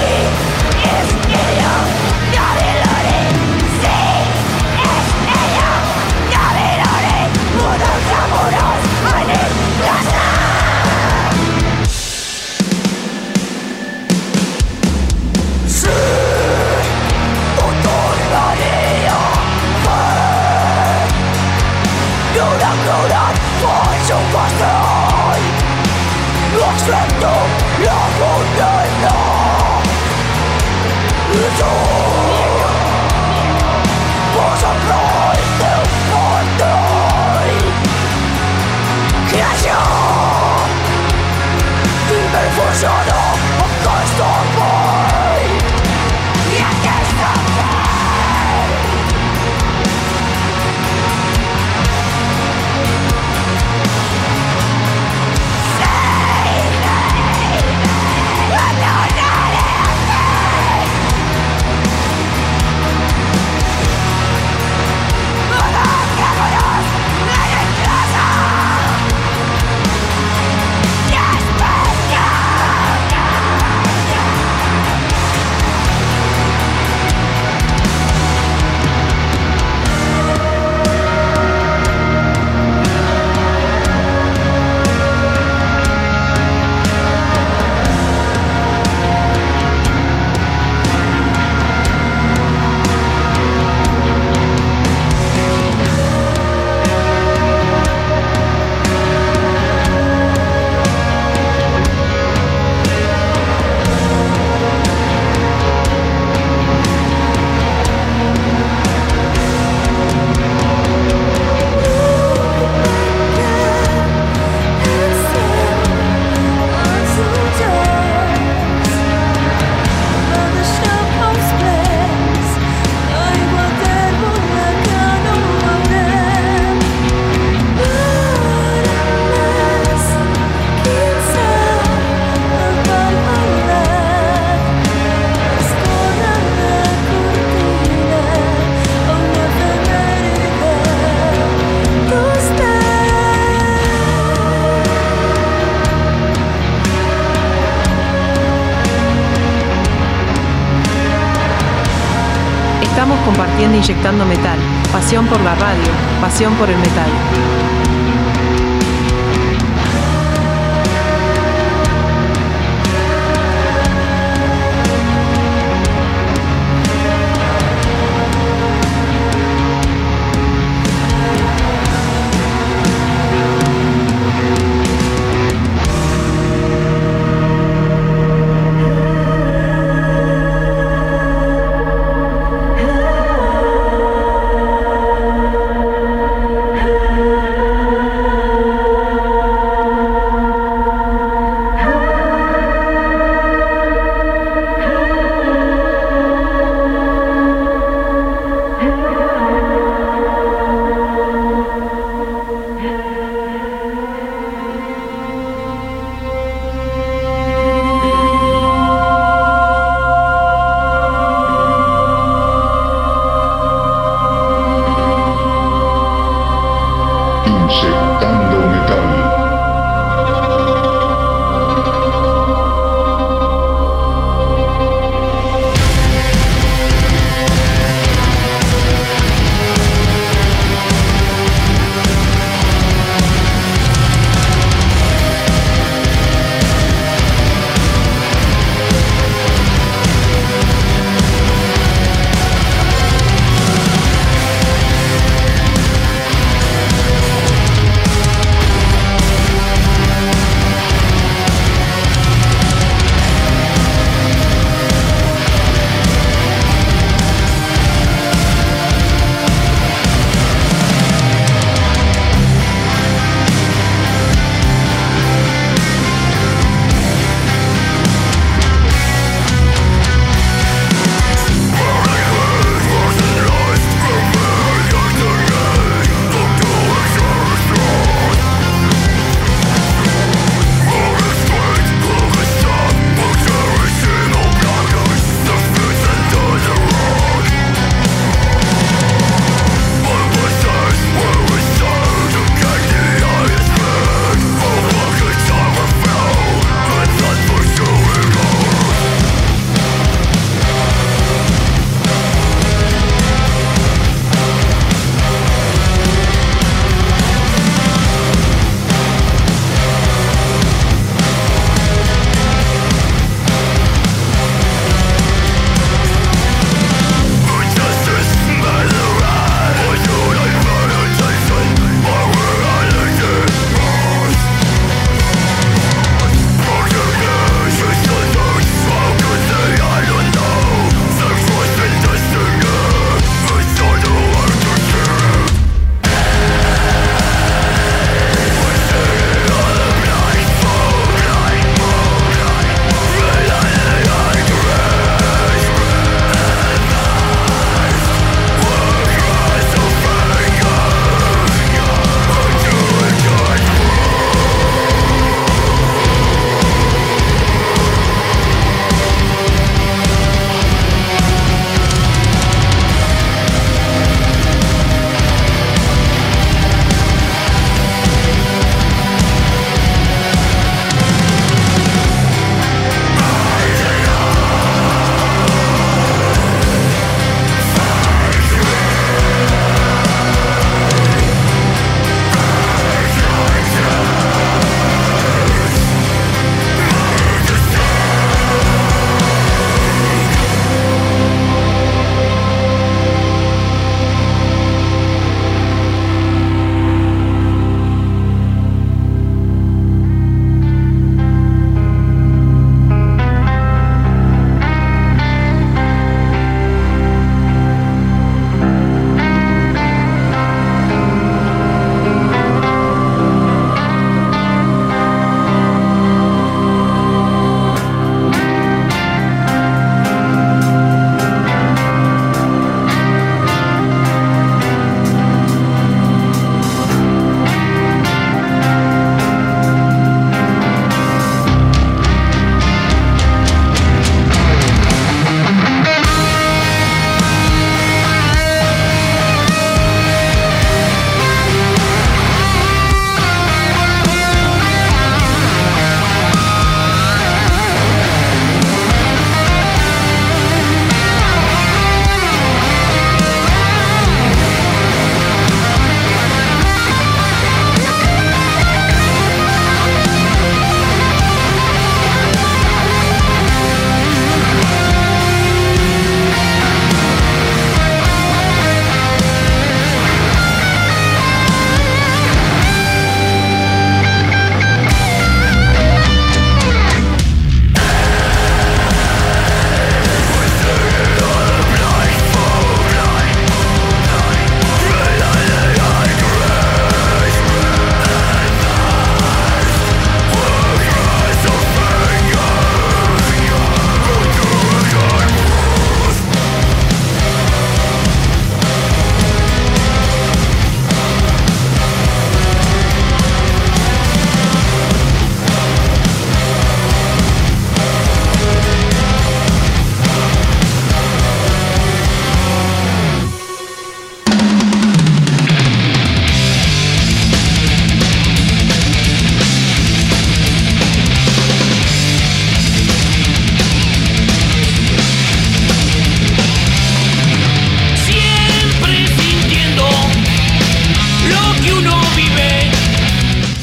Estamos compartiendo Inyectando Metal, pasión por la radio, pasión por el metal.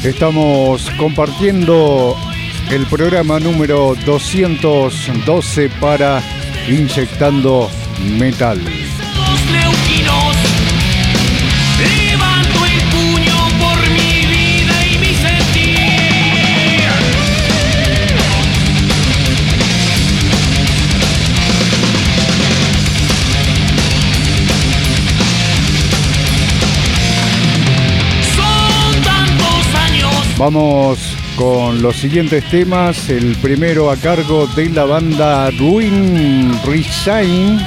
Estamos compartiendo el programa número doscientos doce para Inyectando Metal. Los neuquinos, levanto el puño por mi vida y mi sentir. Son tantos años. Vamos con los siguientes temas. El primero a cargo de la banda Ruin Resign.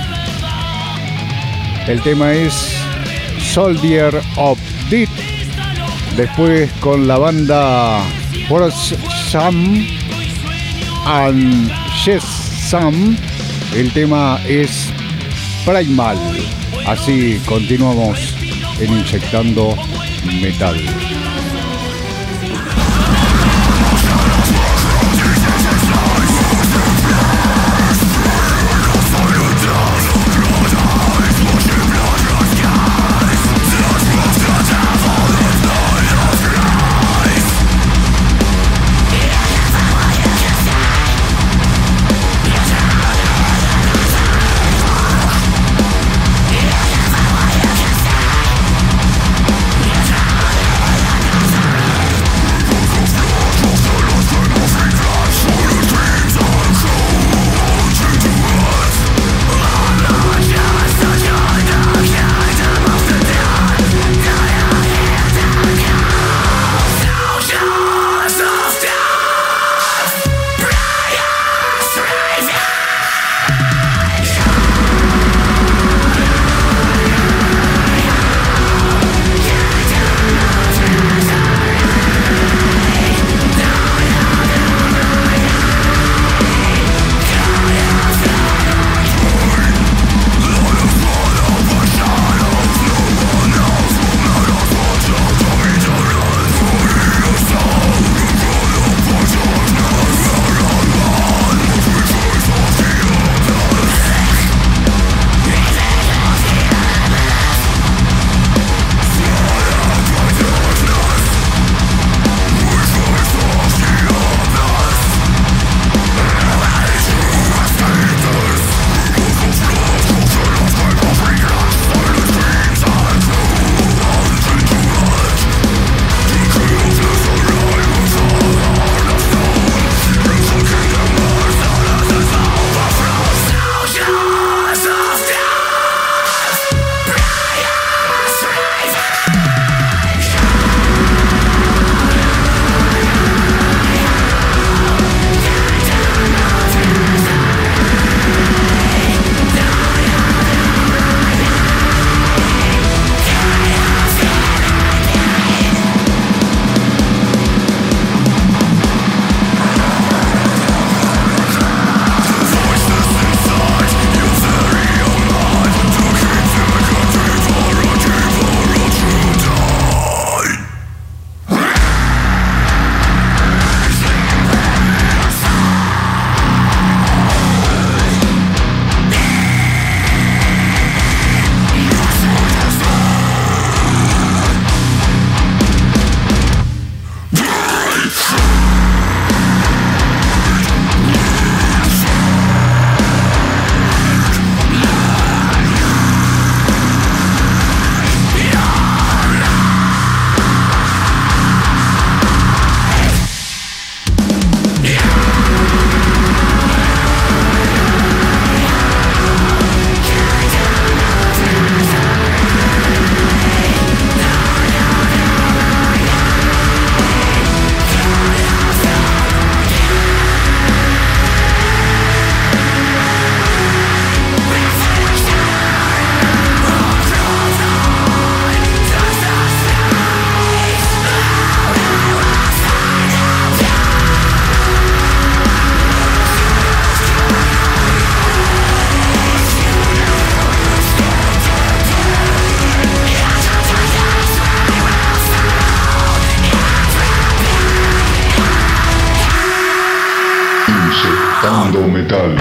El tema es Soldier of Death. Después con la banda Force Sam and Yes Sam. El tema es Primal. Así continuamos en Inyectando Metal. Inyectando Metal.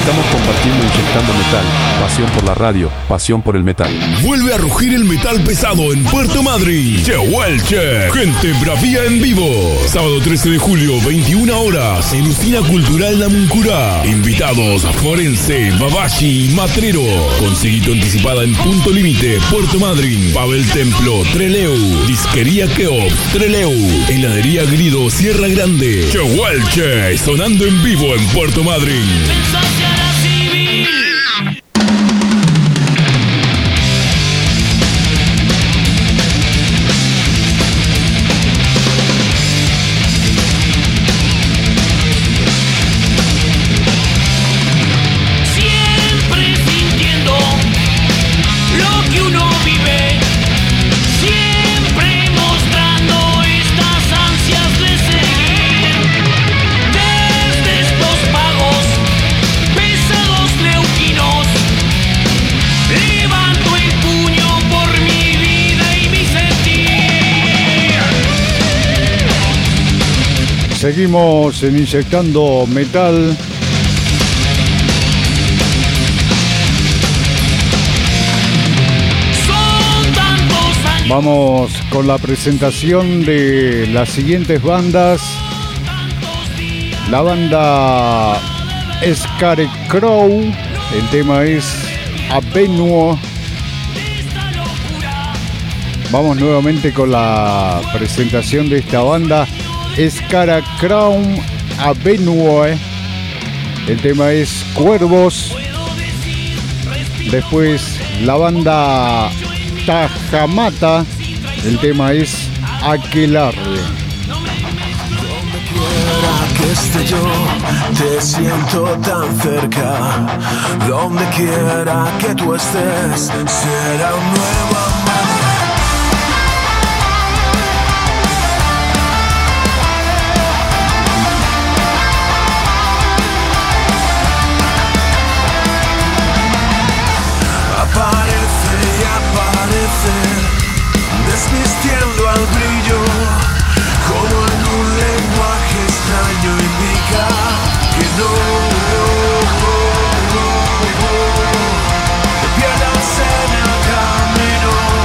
Estamos compartiendo Inyectando Metal. Pasión por la radio, pasión por el metal. Vuelve a rugir el metal pesado en Puerto Madryn. Chehuelche, gente bravía en vivo. Sábado trece de julio, veintiuna horas, en Usina Cultural La Muncurá. Invitados Forense, Babashi y Matrero. Conseguí tu anticipada en Punto Límite, Puerto Madryn. Pavel Templo, Treleu. Disquería Keops, Treleu. Heladería Grido, Sierra Grande. Chehuelche, sonando en vivo en Puerto Madryn. Seguimos en Inyectando Metal. Vamos con la presentación de las siguientes bandas. La banda Scarecrow, el tema es Avenuo. Vamos nuevamente con la presentación de esta banda. Scarecrow Avenue, el tema es Cuervos. Después la banda Tajamata, el tema es Aquelarre. Donde quiera que esté yo, te siento tan cerca. Donde quiera que tú estés, será un nuevo amor. Aparece y aparece, desvistiendo al brillo, como en un lenguaje extraño indica que no, te pierdas en el camino.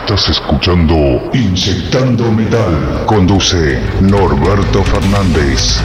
Estás escuchando Inyectando Metal. Conduce Norberto Fernández.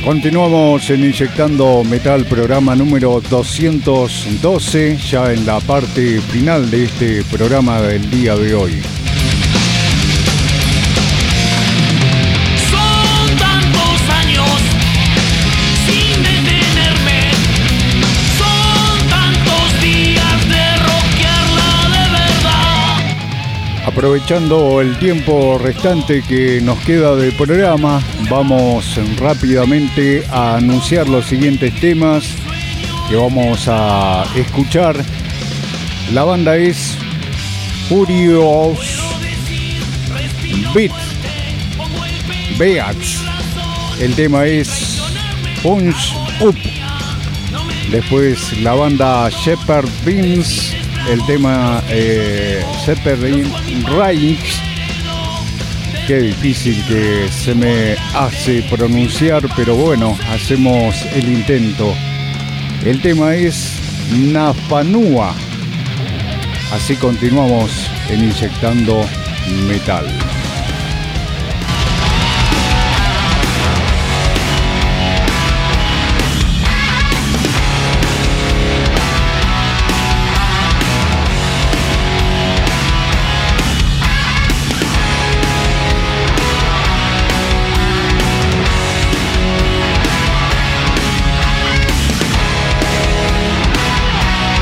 Continuamos en Inyectando Metal, programa número doscientos doce, ya en la parte final de este programa del día de hoy. Son tantos años sin detenerme, son tantos días de rockearla de verdad. Aprovechando el tiempo restante que nos queda de programa, vamos rápidamente a anunciar los siguientes temas que vamos a escuchar. La banda es Furious Beat Beats. El tema es Punch Up. Después la banda Shepherd Beans. El tema eh, Shepherd Ranks. Qué difícil que se me hace pronunciar, pero bueno, hacemos el intento. El tema es Nafanua. Así continuamos en Inyectando Metal.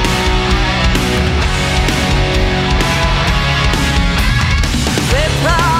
Detrás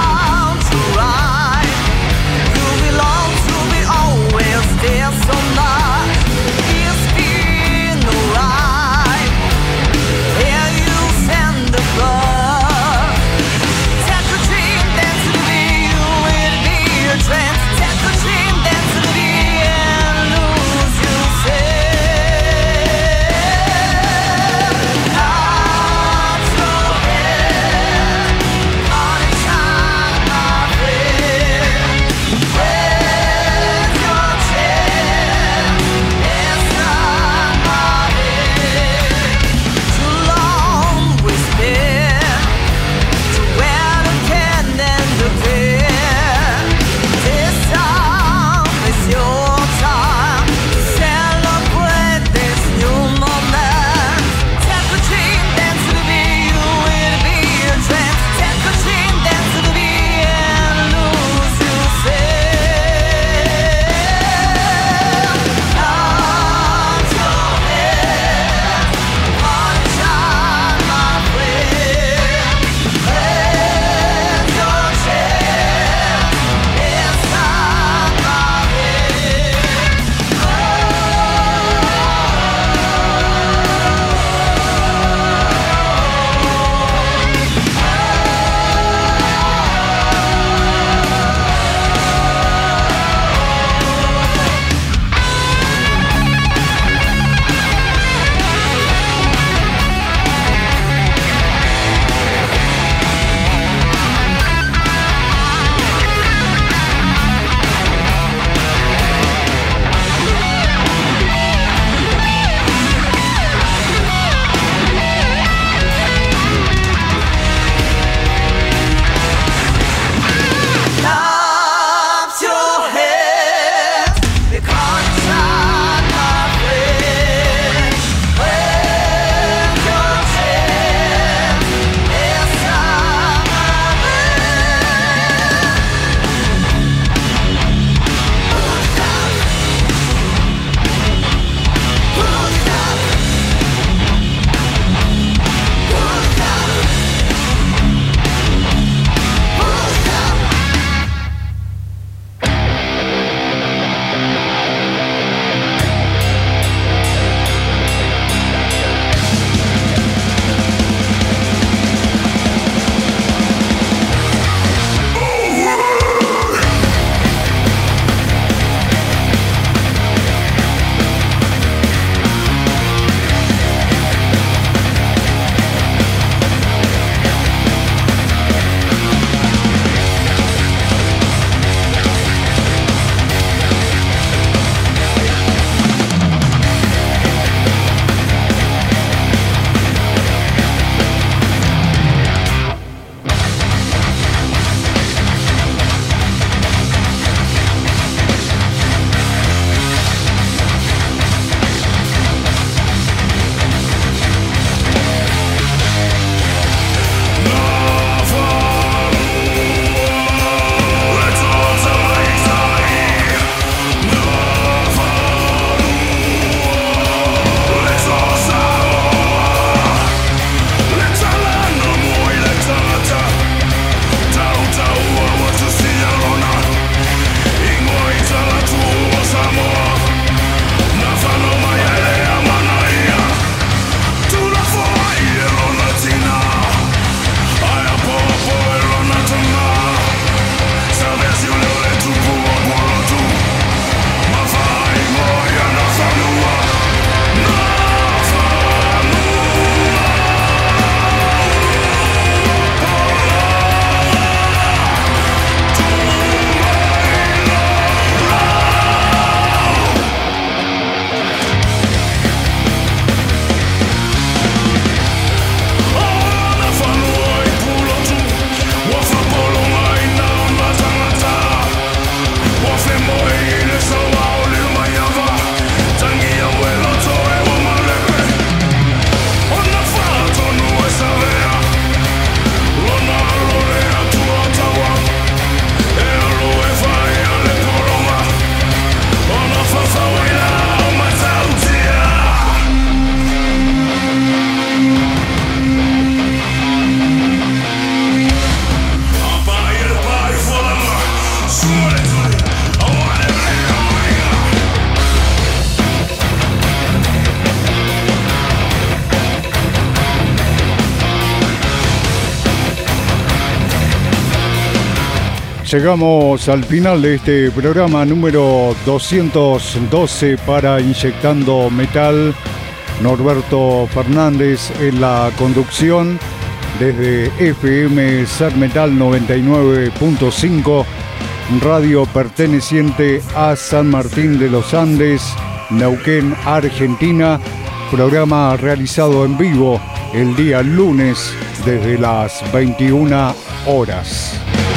Llegamos al final de este programa número doscientos doce para Inyectando Metal. Norberto Fernández en la conducción desde F M Ser Metal noventa y nueve punto cinco, radio perteneciente a San Martín de los Andes, Neuquén, Argentina. Programa realizado en vivo el día lunes desde las veintiuna horas.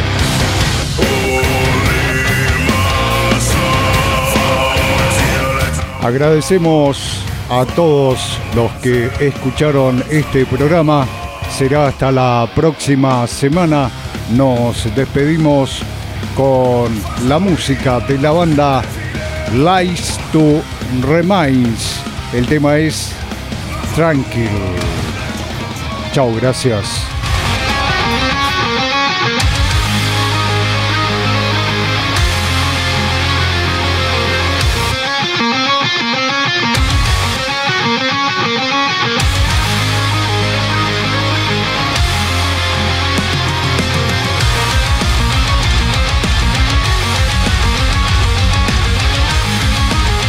Agradecemos a todos los que escucharon este programa. Será hasta la próxima semana. Nos despedimos con la música de la banda Lies to Remains. El tema es Tranquil. Chao, gracias.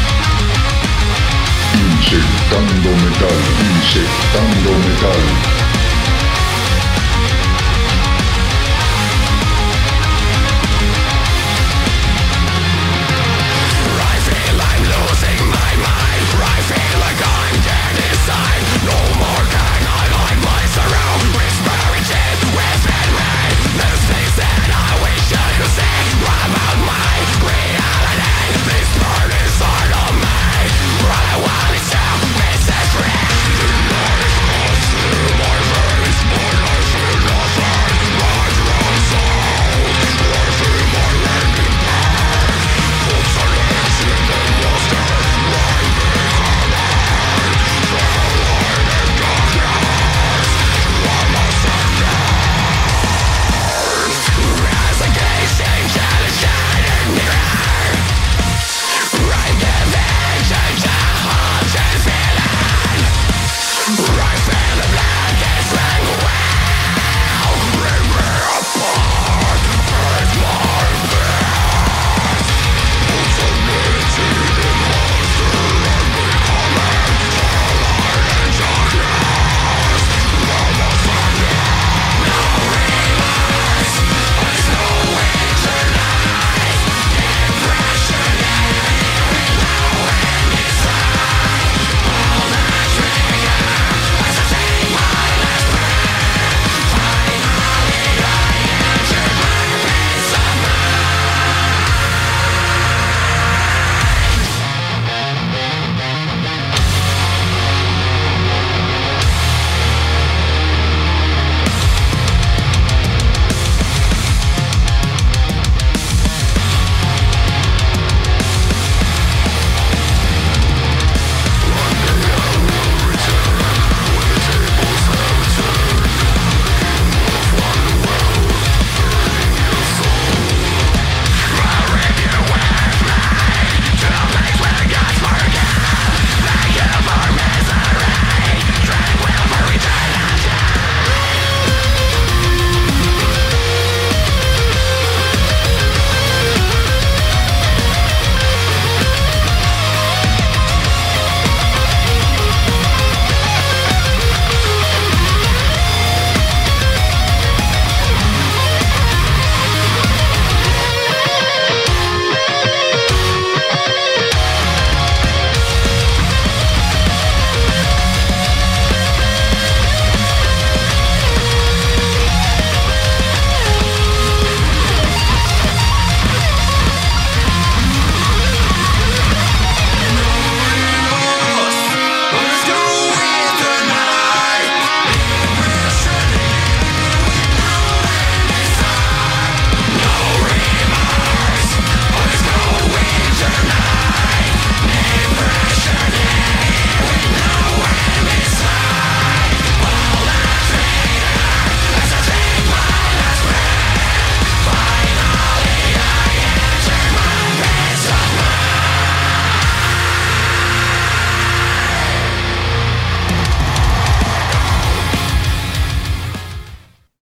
Inyectando metal, inyectando metal.